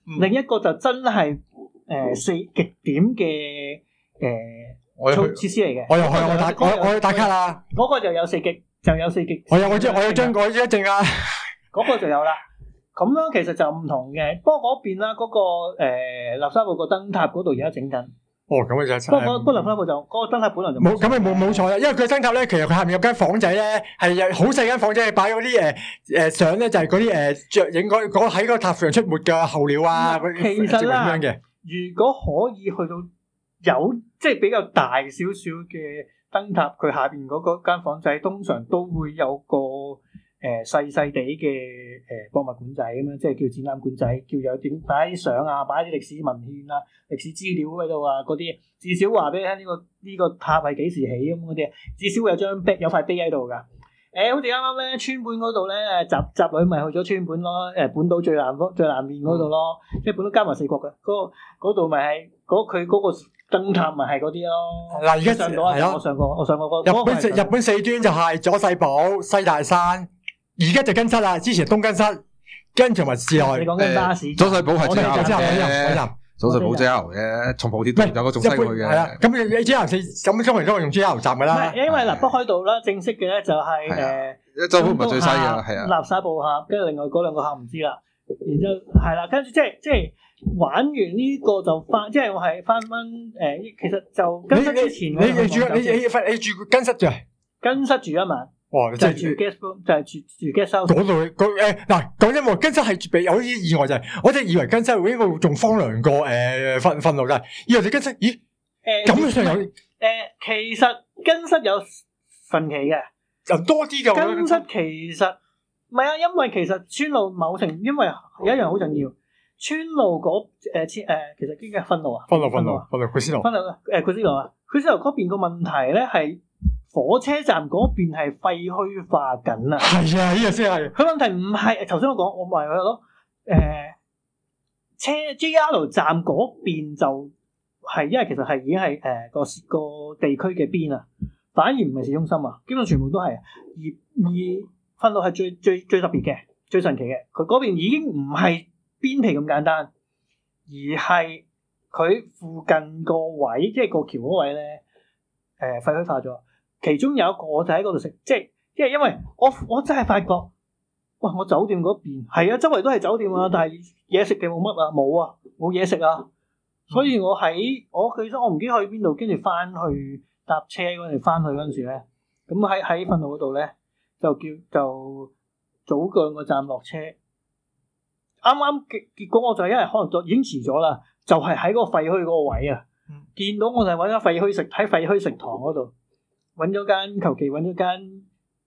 另一個就真係四極點嘅設施嚟嘅。 我有打卡啦。 嗰個就有四極， 我有張一證啊。 嗰個就有啦。咁樣其實就唔同嘅，不過嗰邊啦，嗰個垃圾部個燈塔嗰度而家整緊。 哦，咁啊就不過垃圾部就嗰個燈塔本來就冇，咁咪冇錯啦，因為佢燈塔咧，其實佢下面有間房仔咧，係好細間房仔，擺嗰啲相咧，就係嗰啲著影嗰喺個塔上出沒嘅候鳥啊， 其實啦， 咁樣嘅。 如果可以去到有即係比較大少少嘅燈塔，佢下邊嗰間房仔通常都會有個細細地嘅博物館仔咁樣，即係叫展覽館仔，叫有點擺啲相啊，擺啲歷史文獻啊、歷史資料喺度啊嗰啲，至少話俾你聽呢個塔係幾時起咁嗰啲，至少會有張碑有塊碑喺度㗎。好似啱啱咧川本嗰度咧，集女咪去咗川本咯，本島最南面嗰度咯，即係本島加埋四國嘅嗰度咪係佢嗰個燈塔咪係嗰啲咯。嗱，而家上到啊，我上過日本四端就係佐世保、西大山。而家就更室啦，之前東更室，跟同埋市內。 你講緊巴士。 佐世保係最後嘅， 佐世保 JR 嘅，從莆田有個仲西去嘅。 係啦，咁你 JR 咁通常都係用 JR 站噶啦。 因為北海道啦，正式嘅咧就係周本唔係最西嘅，係啊。 垃圾部客，跟住另外嗰兩個客唔知啦。然之後係啦，跟住即係玩完呢個就翻，即係我係翻其實就更室之前你住更室啫？ 更室住一晚。 哇！ 就係住 guest room，就係住 guest house。 嗰度嗱，講真喎，更室係有啲意外就係，我真係以為更室會應該仲荒涼過瞓路嘅，以為你更室咦咁上有其實更室有神奇嘅， 就多啲嘅。 更室其實唔係啊，因為其實村路因為有一樣好重要，村路嗰其實邊個分路啊？ 分路佢先路。 佢先路啊！佢先路嗰邊個問題咧係。火車站嗰邊係廢墟化緊啊！ 係啊，呢個先係。 佢問題唔係頭先我講，我咪去咯。JR 站嗰邊就係因為其實係已經係個地區嘅邊啊，反而唔係市中心啊，基本上全部都係。而分路係最特別嘅、最神奇嘅，佢嗰邊已經唔係邊皮咁簡單，而係佢附近個位，即係個橋嗰位咧，廢墟化咗。其中有一個我就喺嗰度食，即係因為我真係發覺，哇！我酒店嗰邊係啊，周圍都係酒店啊，但係嘢食嘅冇乜啊，冇嘢食啊，所以我其實我唔記得去邊度，跟住翻去搭車嗰陣翻去嗰陣時咧，咁喺訓路嗰度咧就早兩個站落車，啱結果我就因為可能已經遲咗啦，就係喺嗰個廢墟嗰個位啊，見到我就揾咗廢墟喺廢墟食堂嗰度。求其揾咗間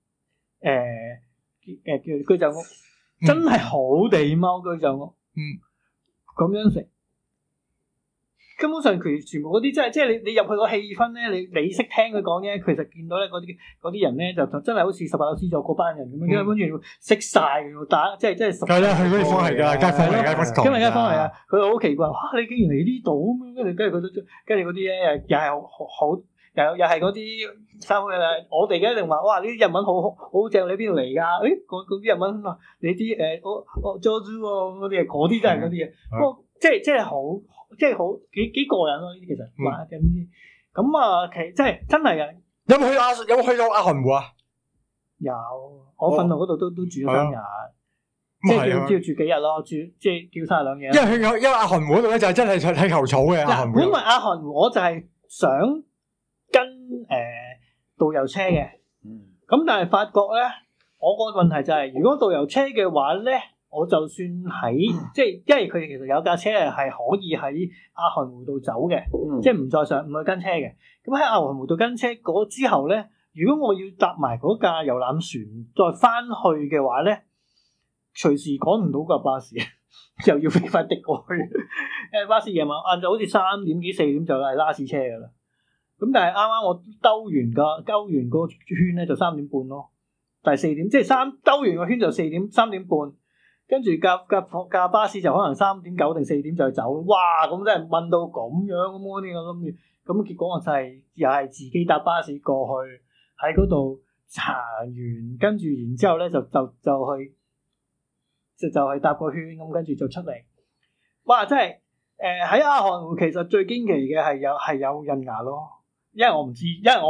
叫居酒屋，真係好地貓居酒屋，咁樣食，根本上佢全部嗰啲即係你入去個氣氛咧，你識聽佢講嘢，其實見到咧嗰啲人咧就真係好似18樓 C 座嗰班人咁樣，因為跟住識晒打，即係熟。係啦，佢嗰啲方係㗎，街坊嚟㗎，因為街坊嚟啊，佢好奇怪，哇！你竟然嚟呢度咁樣，跟住嗰啲咧又係好。又係嗰啲衫嘅啦，我哋嘅一定話，哇！呢啲日文好正，你邊度嚟㗎？誒，嗰啲日文啊，你啲Jozu 嗰啲嗰啲真係嗰啲嘢。不過即係好幾過癮咯，呢啲其實玩緊啲。咁啊，即係真係嘅。 有冇去到阿寒湖啊？ 有，我訓路嗰度都住咗3日，即係要住幾日咯，即係叫晒2夜。 因為阿寒湖嗰度咧就係真係睇球草嘅。 本來阿寒湖我就係想跟導遊車嘅，咁但係發覺咧，我個問題就係，如果導遊車嘅話咧，我就算喺即係，因為佢其實有架車係可以喺阿寒湖度走嘅，即係唔去跟車嘅。咁喺阿寒湖度跟車嗰之後咧，如果我要搭埋嗰架遊覽船再翻去嘅話咧，隨時趕唔到架巴士，又要飛快的過去。因為巴士夜晚晏晝好似3點幾4點就係拉士車噶啦。咁但係啱啱我兜完個圈咧就3點半咯，但係4點即係兜完個圈就3點半，跟住架巴士就可能3點9定4點就走，哇！咁真係問到咁樣咁嗰啲我諗住，咁結果我就係又係自己搭巴士過去喺嗰度行完，跟住然之後咧就去搭個圈咁，跟住就出嚟。 哇！真係喺亞汗湖其實最驚奇嘅係有印牙咯，因為我唔知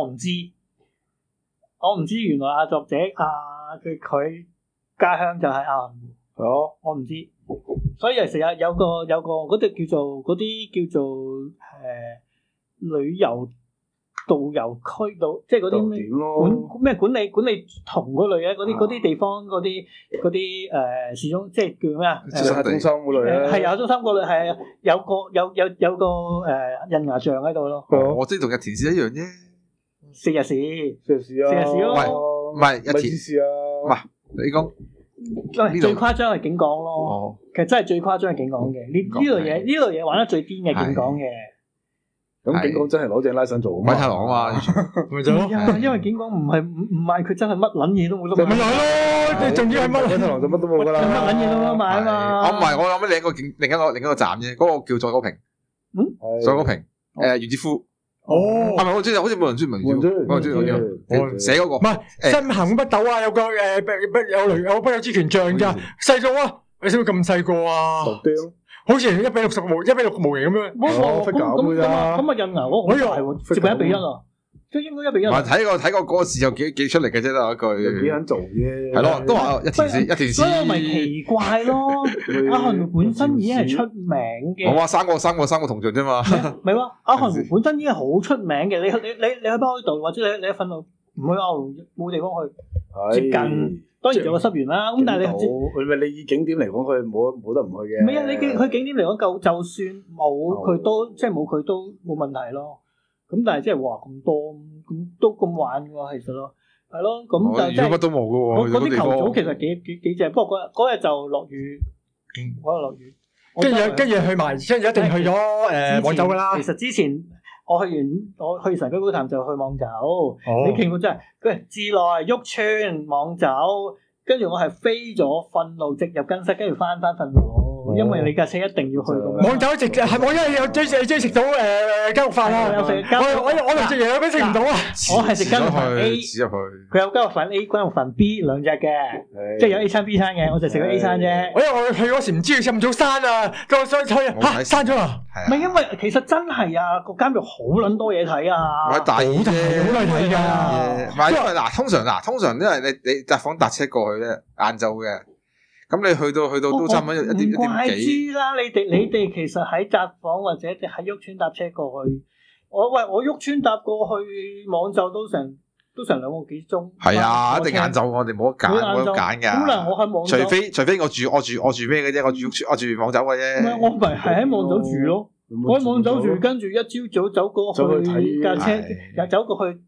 原來阿作者佢家鄉就係亞汗湖。 係咯， 我唔知，所以成日有個嗰啲叫做旅遊導遊區度，即係嗰啲咩管理同嗰類嘅嗰啲地方嗰啲市中，即係叫咩啊？ 中心嗰類咧， 係有中心嗰類係有個印牙像喺度咯。 我知同日田市一樣啫。 四日市咯， 唔係日田市啊， 唔係你講。 最誇張係景港咯，其實真係最誇張係景港嘅，呢類嘢玩得最癲嘅景港嘅。 咁景港真係攞正拉伸做米太郎啊嘛， 咪就咯。 因為景港唔係佢真係乜撚嘢都冇得買。 咪係咯，你仲要係乜？米太郎就乜都冇噶啦。 乜撚嘢都冇得買啊嘛。 我唔係，我諗起另一個站啫，嗰個叫佐高平。佐高平，袁志夫。係咪我知？好似冇人知名字，我知寫嗰個。唔係新行北斗啊，有個有不有之權像咋，細到啊，你使唔使咁細個啊？好似1:60模型咁樣。 咁啊印牙嗰個好大喎，接近1:1啊，即係應該1:1。 唔係睇過嗰個字又幾出嚟嘅啫，得一句。 幾肯做啫。 係咯，都話一田市。 所以咪奇怪咯，亞汗湖本身已經係出名嘅。 我話三個銅像啫嘛。 唔係喎，亞汗湖本身已經好出名嘅。你去北海道或者你喺瞓到唔去亞汗湖冇地方去，接近。當然仲有個濕原啦，咁但係你以景點嚟講，佢冇得唔去嘅。 唔係啊，佢景點嚟講就算冇佢都即係冇佢都冇問題咯。咁但係即係話咁多咁都咁玩喎，其實咯，係咯，咁就即係乜都冇嘅喎。嗰啲球組其實幾正，不過嗰日就落雨，嗰日落雨。 跟住去埋，即係一定去咗網走㗎啦。 其實之前我去神居古潭就去網走，你見過真係佢自來旭川網走，跟住我係飛咗訓路直入更室，跟住翻訓路，因為你架車一定要去咁樣。網走直係我因為有追食到雞肉飯啊，有食我連隻嘢都食唔到啊！我係食雞肉飯 A，佢有雞肉飯 A、雞肉飯 B 兩隻嘅，即係有 A 餐 B 餐嘅，我就食咗 A 餐啫。因為我去嗰時唔知佢咁早閂啊，咁所以閂咗啊！唔係因為其實真係啊，個監獄好撚多嘢睇啊， 好大嘢，好多嘢睇㗎。 唔係因為通常因為你搭房搭車過去咧，晏晝嘅，咁你去到都差唔多1點幾。唔怪之啦， 你哋其實喺札幌或者喺旭川搭車過去，我旭川搭過去網就都成2個幾鐘。係啊，一定晏晝我哋冇得揀㗎。 可能我喺網就， 除非我住咩嘅啫，我住網走嘅啫。 唔係我咪係喺網走住咯，我喺網走住，跟住一朝早走過去架車，又走過去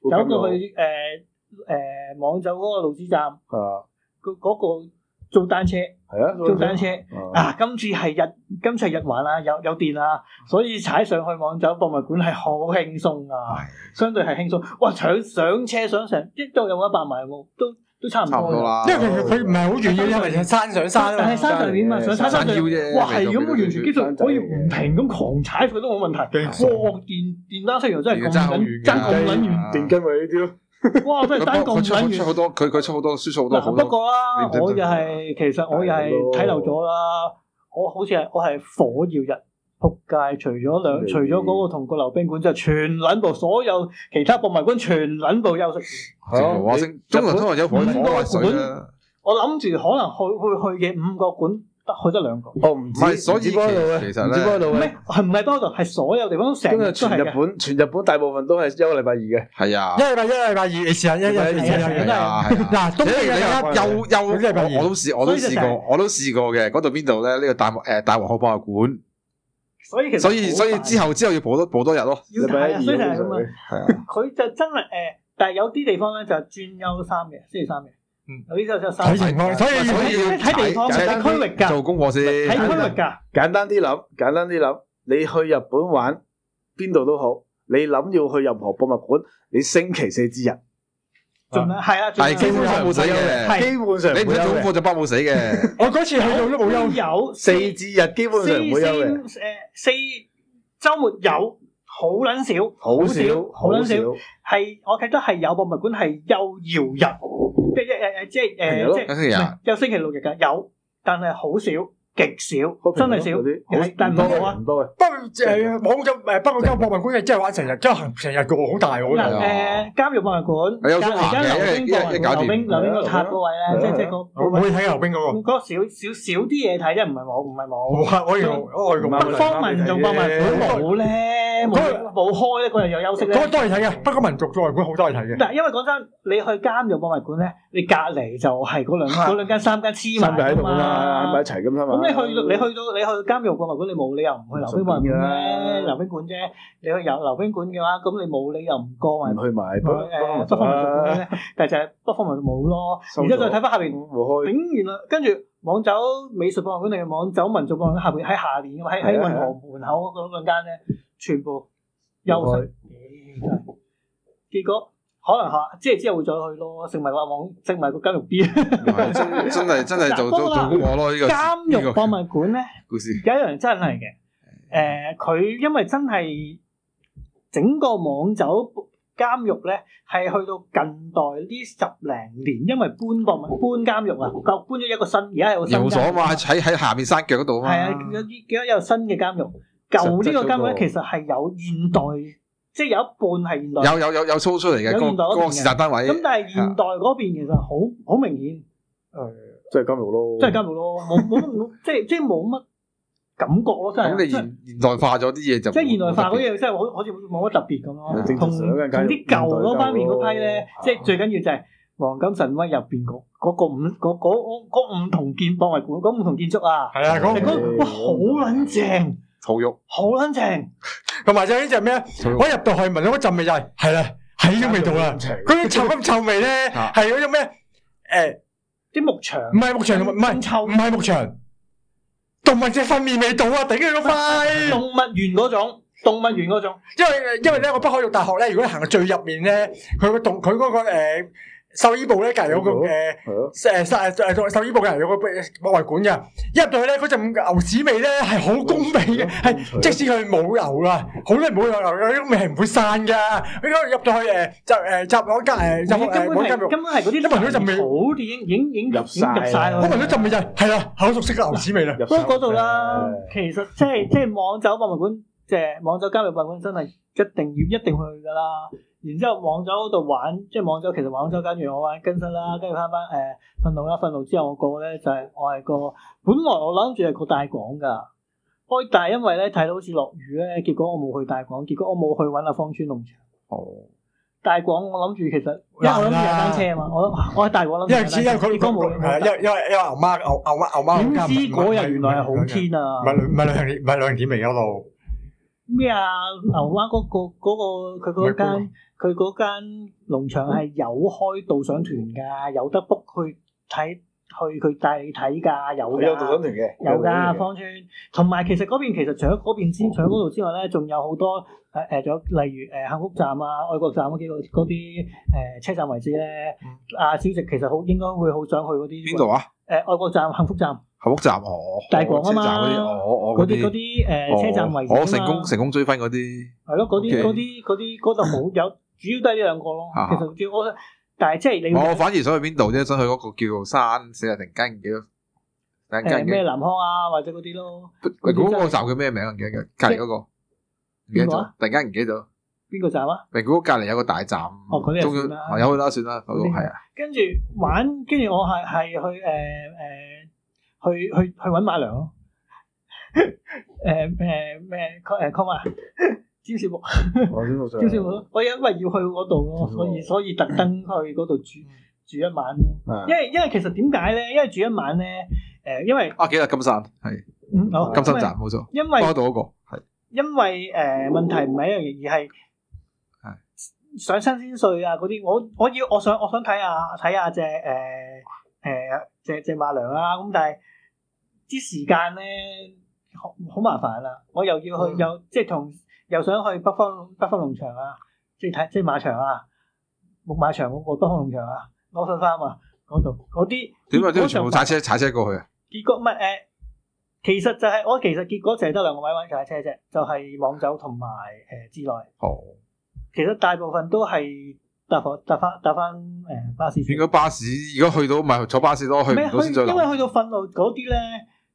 網走嗰個路之站。嗰個做單車，做單車今次係日環啦，有電啦，所以踩上去網走博物館係好輕鬆啊，相對係輕鬆。哇！上車上成都有100米喎，都差唔多啦。 因為佢唔係好遠嘅，因為山上山。 但係山上點啊？上山上啫。 哇！係咁，我完全基本可以唔停咁狂踩佢都冇問題。哇！電單車又真係咁撚遠， 電筋咪呢啲咯。 哇！真係單咁撚遠， 出好多，佢出好多，輸出好多。 不過啦，其實我又係睇漏咗啦。我好似我係火曜日仆街，除咗嗰個同個溜冰館，就全撚部所有其他博物館全撚部休息。 中環有火水啦。 我諗住可能去嘅5個館。去得2個， 唔係所以其實咧， 係唔係多度？係所有地方都成日都係全日本大部分都係1個禮拜2嘅。 係啊， 一禮拜2，你試下一日嗱，東京又我都試過嘅。嗰度邊度咧？呢個大和號博物館。所以之後要補多日咯。 要睇啊，所以就係咁啊。佢就真係但係有啲地方咧就專休3嘅，星期3嘅。有啲就3。睇情況，所以睇地方，睇區域㗎。 做功課先。 睇區域㗎。 簡單啲諗，你去日本玩邊度都好，你諗要去任何博物館，你星期4至日。 係啊， 係基本上冇死嘅， 基本上你唔做功課就包冇死嘅。 我嗰次去到都冇休， 有 4至日基本上唔會休嘅。 4週末有。好撚少，好撚少，係我記得係有博物館係休曜日，即係有星期6日㗎，有，但係好少， 極少，真係少，但唔多啊。 不過網走不過間博物館係真係玩成日，真係行成日嘅喎，好大喎。 監獄博物館，隔離間溜冰個塔嗰位咧，即係個我去睇溜冰嗰個。 嗰個少啲嘢睇啫，唔係冇。 我用北方民族博物館冇咧，冇開咧，嗰日有休息咧。 嗰個都係睇嘅，北方民族博物館好多係睇嘅。 但係因為講真，你去監獄博物館咧，你隔離就係嗰兩間三間黐埋㗎嘛， 喺埋一齊咁啊嘛。 咁你去監獄博物館，你冇理由唔去溜冰博物館咧，溜冰館啫。你去溜冰館嘅話，咁你冇理由唔過埋去埋北方民族館咧。但係就係北方民族冇咯。然之後再睇翻下邊，原來跟住網走美術博物館定係網走民族博物館下邊喺下邊㗎嘛，喺運河門口嗰兩間咧，全部休息。結果可能即係之後會再去咯，食埋個監獄 B。 真係做功課咯呢個。 監獄博物館咧，有一樣真係嘅，佢因為真係整個網走監獄咧，係去到近代呢10零年，因為搬監獄啊，搬咗一個新，而家有個新監獄。有所嘛， 喺下面山腳嗰度啊嘛。 係啊，有新嘅監獄。舊呢個監獄咧，其實係有現代。即係有一半係現代， 有抽出嚟嘅個時達單位。 咁但係現代嗰邊其實好明顯， 即係監獄咯， 冇即係冇乜感覺咯，真係。 咁你現代化咗啲嘢就即係現代化嗰啲嘢，真係好似冇乜特別咁咯。同啲舊嗰方面嗰批咧，即係最緊要就係黃金神威入邊嗰五同建博物館嗰五同建築啊， 係啊， 哇好撚正！ 好肉， 好撚正， 同埋就呢隻咩？我入到去聞到嗰陣味就係啦，係呢種味道啦。嗰啲臭味咧，係嗰種咩？ 啲牧場， 唔係牧場，唔係牧場，動物隻糞便味道啊！頂佢個肺！ 動物園嗰種， 因為咧，我北海道大學咧，如果你行到最入面咧，佢嗰個獸醫部咧，隔籬有個獸醫部隔籬有個博物館嘅，一入到去咧，嗰陣牛屎味咧係好攻鼻嘅，係即使佢冇牛啦，好多人冇牛，嗰種味係唔會散噶。佢嗰入到去就嗰間根本係嗰啲聞到陣味， 好似已經入晒咯。 我聞到陣味就係啦，好熟悉嘅牛屎味啦。 不過嗰度啦，其實即係網走博物館，即係網走監獄博物館，真係一定去噶啦。然之後網走嗰度玩，即係網走其實網走跟住我玩更新啦，跟住翻訓路啦，訓路之後我過咧就係我係個本來我諗住係個大廣㗎，但係因為咧睇到好似落雨咧，結果我冇去大廣，結果我冇去揾阿芳村農場。哦，大廣我諗住其實因為我諗住踩單車啊嘛，我喺大廣諗住踩單車，結果冇。 因為牛媽點知嗰日原來係好天啊！ 唔係兩點嚟嗰度。 咩啊？牛灣嗰個佢嗰間農場係有開導賞團㗎，有得 book 去睇，去佢帶你睇㗎，有㗎。有導賞團嘅，有㗎。芳村同埋其實嗰邊除咗嗰邊除咗嗰度之外咧，仲有好多仲有例如幸福站啊、愛國站嗰啲車站位置咧。阿小直其實應該會好想去嗰啲。 邊度啊？ 愛國站、幸福站。 幸福站大廣啊嘛，嗰啲車站位置成功追分嗰啲， 係咯，嗰度好有，主要都係呢兩個咯。其實主要我，但係即係你， 我反而想去邊度啫？想去嗰個叫做山死人亭間幾多？ 咩南康啊，或者嗰啲咯。 嗰個站叫咩名啊？唔記得嘅，隔離嗰個唔記得咗，突然間唔記得咗。邊個站啊？ 名古屋隔離有個大站， 嗰啲算啦， 有去啦，算啦，嗰個係啊。跟住我係去揾馬良咯，咩call 啊？詹少木，詹少木咯。我因為要去嗰度咯，所以特登去嗰度住一晚。因為其實點解咧？因為住一晚咧，因為幾日金山係，金山站冇錯， 因為嗰度嗰個係。因為問題唔係一樣嘢，而係上新鮮稅啊嗰啲。我想睇下隻馬良啦。咁但係啲時間咧好麻煩啦，我又要去又想去北方農場啊，即係馬場啊，牧馬場嗰個北方農場啊，攞上山啊嗰度嗰啲點解都要全部踩車過去啊？結果唔係其實就係結果就係得兩個位玩踩車啫，就係網走同埋之內。哦，其實大部分都係搭翻巴士。應該巴士如果去到咪坐巴士咯，去唔到先再。因為去到訓路嗰啲咧。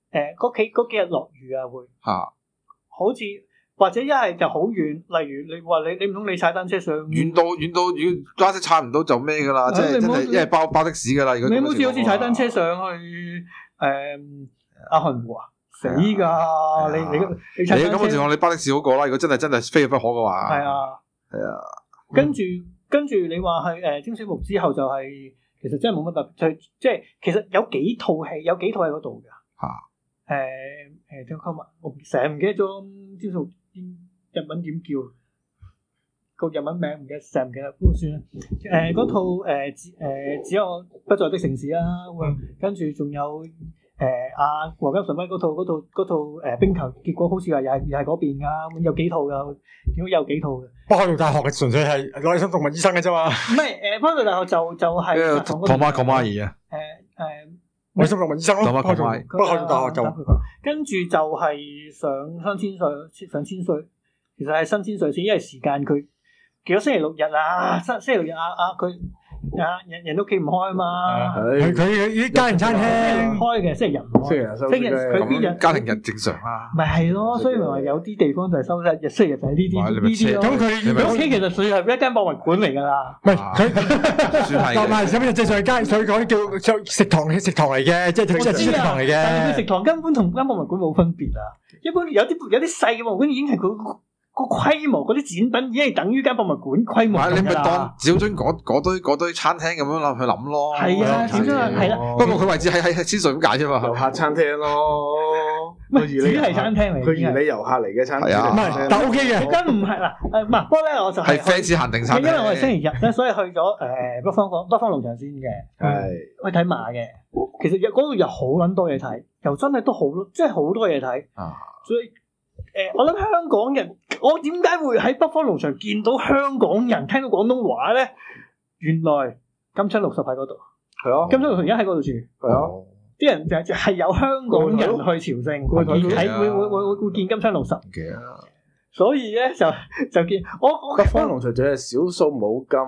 嗰幾日落雨啊會好似或者一係就好遠，例如你話你唔通你踩單車上遠到單車踩唔到就咩噶啦，即係真係一係包的士噶啦。 你好似踩單車上去阿韓湖啊，死噶！你踩單車， 咁嘅情況你包的士好過啦。如果真係非去不可嘅話， 係啊。跟住你話去征水木之後就係其實真係冇乜特別，即係其實有幾套喺嗰度㗎。點講啊？我成日唔記得咗招數日文點叫個日文名，唔記得，成日唔記得，不過算啦。嗰套只有不在的城市啦，跟住仲有阿黃金神威嗰套冰球，結果好似話又係嗰邊㗎，有幾套㗎，見到有幾套嘅。 北海道大學嘅純粹係攞嚟想動物醫生嘅啫嘛。 唔係北海道大學就係唐馬兒啊。 我想動物醫生咯。北海道大學就跟住就係上千歲，其實係新千歲先，因為時間佢幾多星期六日啊，星期六日佢人都企唔開啊嘛。 佢啲家庭餐廳開嘅，星期日唔開。星期日佢邊日家庭日正常啊。 咪係咯，所以咪話有啲地方就係收星期日就係呢啲咯。咁佢屋企其實算係一間博物館嚟㗎啦。 唔係佢算係。唔係咁日正常街，所以講叫食堂嚟嘅，即係食堂嚟嘅。 但係佢食堂根本同間博物館冇分別啊！一般有啲細嘅博物館已經係佢個規模，嗰啲展品已經係等於間博物館規模㗎啦。 你咪當小樽嗰堆餐廳咁樣去諗咯。 係啊，小樽係啦。 不過佢位置喺千歲咁解啫嘛。 遊客餐廳咯， 只係餐廳嚟。 佢預你遊客嚟嘅餐廳。 唔係，但 OK 嘅。 嗰間唔係啦，唔係。不過咧，我就係 fans 限定餐廳。 因為我係星期日咧，所以去咗北方農場先嘅。係。去睇馬嘅，其實嗰度有好撚多嘢睇，又真係都好，即係好多嘢睇。所以我諗香港人，我點解會喺北方農場見到香港人聽到廣東話咧？原來金槍60喺嗰度，係啊，金槍60而家喺嗰度住，係啊，啲人就係有香港人去朝聖，會見金槍60嘅，所以咧就見我北方農場就係少數冇咁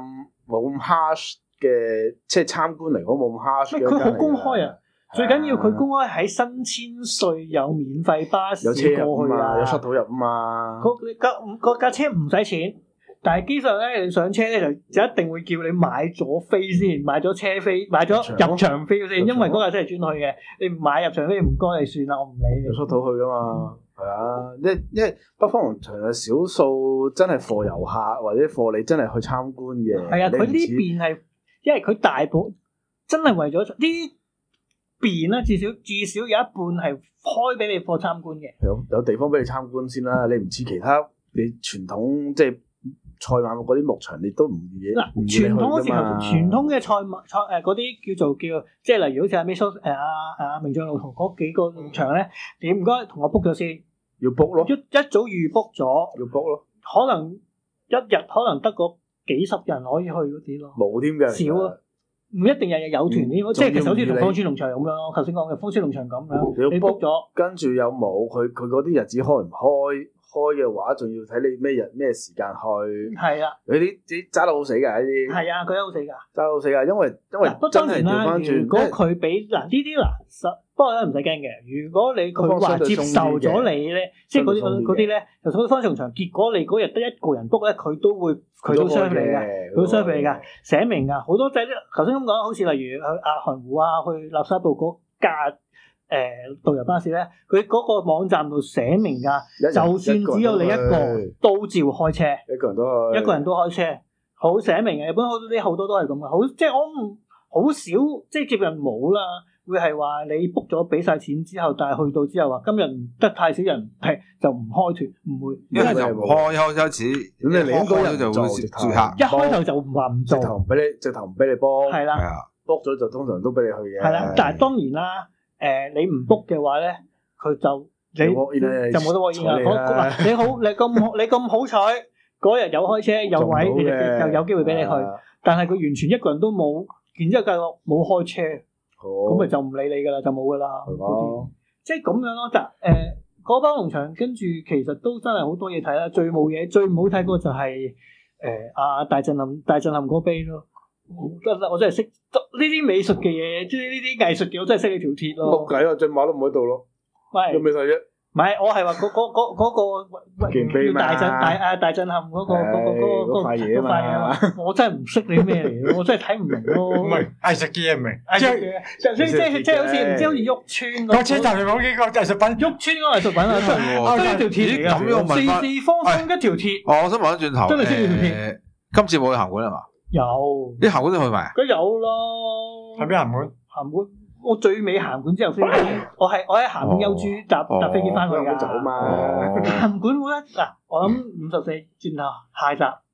harsh 嘅，即係參觀嚟講冇咁 harsh 嘅， 佢好公開啊！最緊要佢公開喺新千歲有免費巴士過去啊， 有shuttle入啊嘛。 架車唔使錢，但係基本上咧，你上車咧就一定會叫你買咗飛先，買咗車飛，買咗入場飛先，因為嗰架車係專去嘅。你唔買入場飛唔該你算啦，我唔理你。 有shuttle去噶嘛？係啊，因為北方農場有少數真係貨遊客或者貨你真係去參觀嘅。 係啊，佢呢邊係因為佢大部真係為咗呢邊咧，至少有一半係開俾你貨參觀嘅。 有地方俾你參觀先啦，你唔似其他你傳統即係賽馬嗰啲牧場，你都唔嘢。 嗱，傳統嗰時候，傳統嘅賽嗰啲叫即係例如好似阿 Miss 名將路途嗰幾個農場咧，你唔該同我 book 咗先， 要 book 咯， 一早預 book 咗， 要 book 咯， 可能一日可能得嗰幾十人可以去嗰啲咯， 冇添嘅，少啊。 唔一定日日有團添，即係其實好似同芳村農場咁樣咯。頭先講嘅芳村農場咁樣，你 book 咗， 跟住有冇佢嗰啲日子開唔開嘅話，仲要睇你咩日咩時間去。係啊，你啲揸得好死㗎呢啲。係啊，佢都好死㗎。揸得好死㗎，因為真係調翻轉。如果佢俾呢啲不過咧唔使驚嘅。如果佢話接受咗你咧，即係嗰啲咧，就好似芳村農場，結果你嗰日得一個人 book 咧，佢都 serve 你㗎，佢都 serve 你㗎，寫明㗎，好多即係頭先咁講，好似例如去韓湖啊，去垃圾部嗰架導遊巴士咧，佢嗰個網站度寫明㗎，就算只有你一個都照開車，一個人都開車，好寫明嘅。日本好多都係咁嘅，好即係我好少即係接近冇啦。會係話你 book 咗俾晒錢之後，但係去到之後話今日唔得太少人，係就唔開團，唔會。 因為就唔開開始，咁你應該就會住客。 一開頭就話唔做， 直頭唔俾你 book。係啦，book 咗就通常都俾你去嘅。 係啦，但係當然啦，你唔 book 嘅話咧，佢就你就冇得 walk in 啦。你咁好彩，嗰日有開車有位，你就有機會俾你去。但係佢完全一個人都冇，然之後計劃冇開車。咁咪就唔理你噶啦，就冇噶啦。即係咁樣咯。嗰班農場跟住其實都真係好多嘢睇啦。最唔好睇過就係大震撼嗰碑咯。我真係識呢啲美術嘅嘢，即係呢啲藝術嘅，我真係識你條鐵咯。 冇計啊，隻馬都唔喺度咯。 有咩睇啫？ 唔係，我係話嗰個大震撼嗰塊嘢啊嘛，我真係唔識你咩嚟嘅，我真係睇唔明咯。 唔係藝術嘅嘢唔明， 即係好似唔知好似郁村嗰車站嚟講幾個藝術品， 郁村嗰個藝術品啊，真係條鐵嚟㗎，四四方方一條鐵。 我想問翻轉頭， 真係識條鐵。 今次冇去鹹館係嘛？ 有啲鹹館都去埋。 佢有咯。 去邊鹹館？ 鹹館。我最尾鹹館之後飛機，我喺鹹館休豬搭飛機翻去㗎。 走嘛。 鹹館我諗54轉頭下集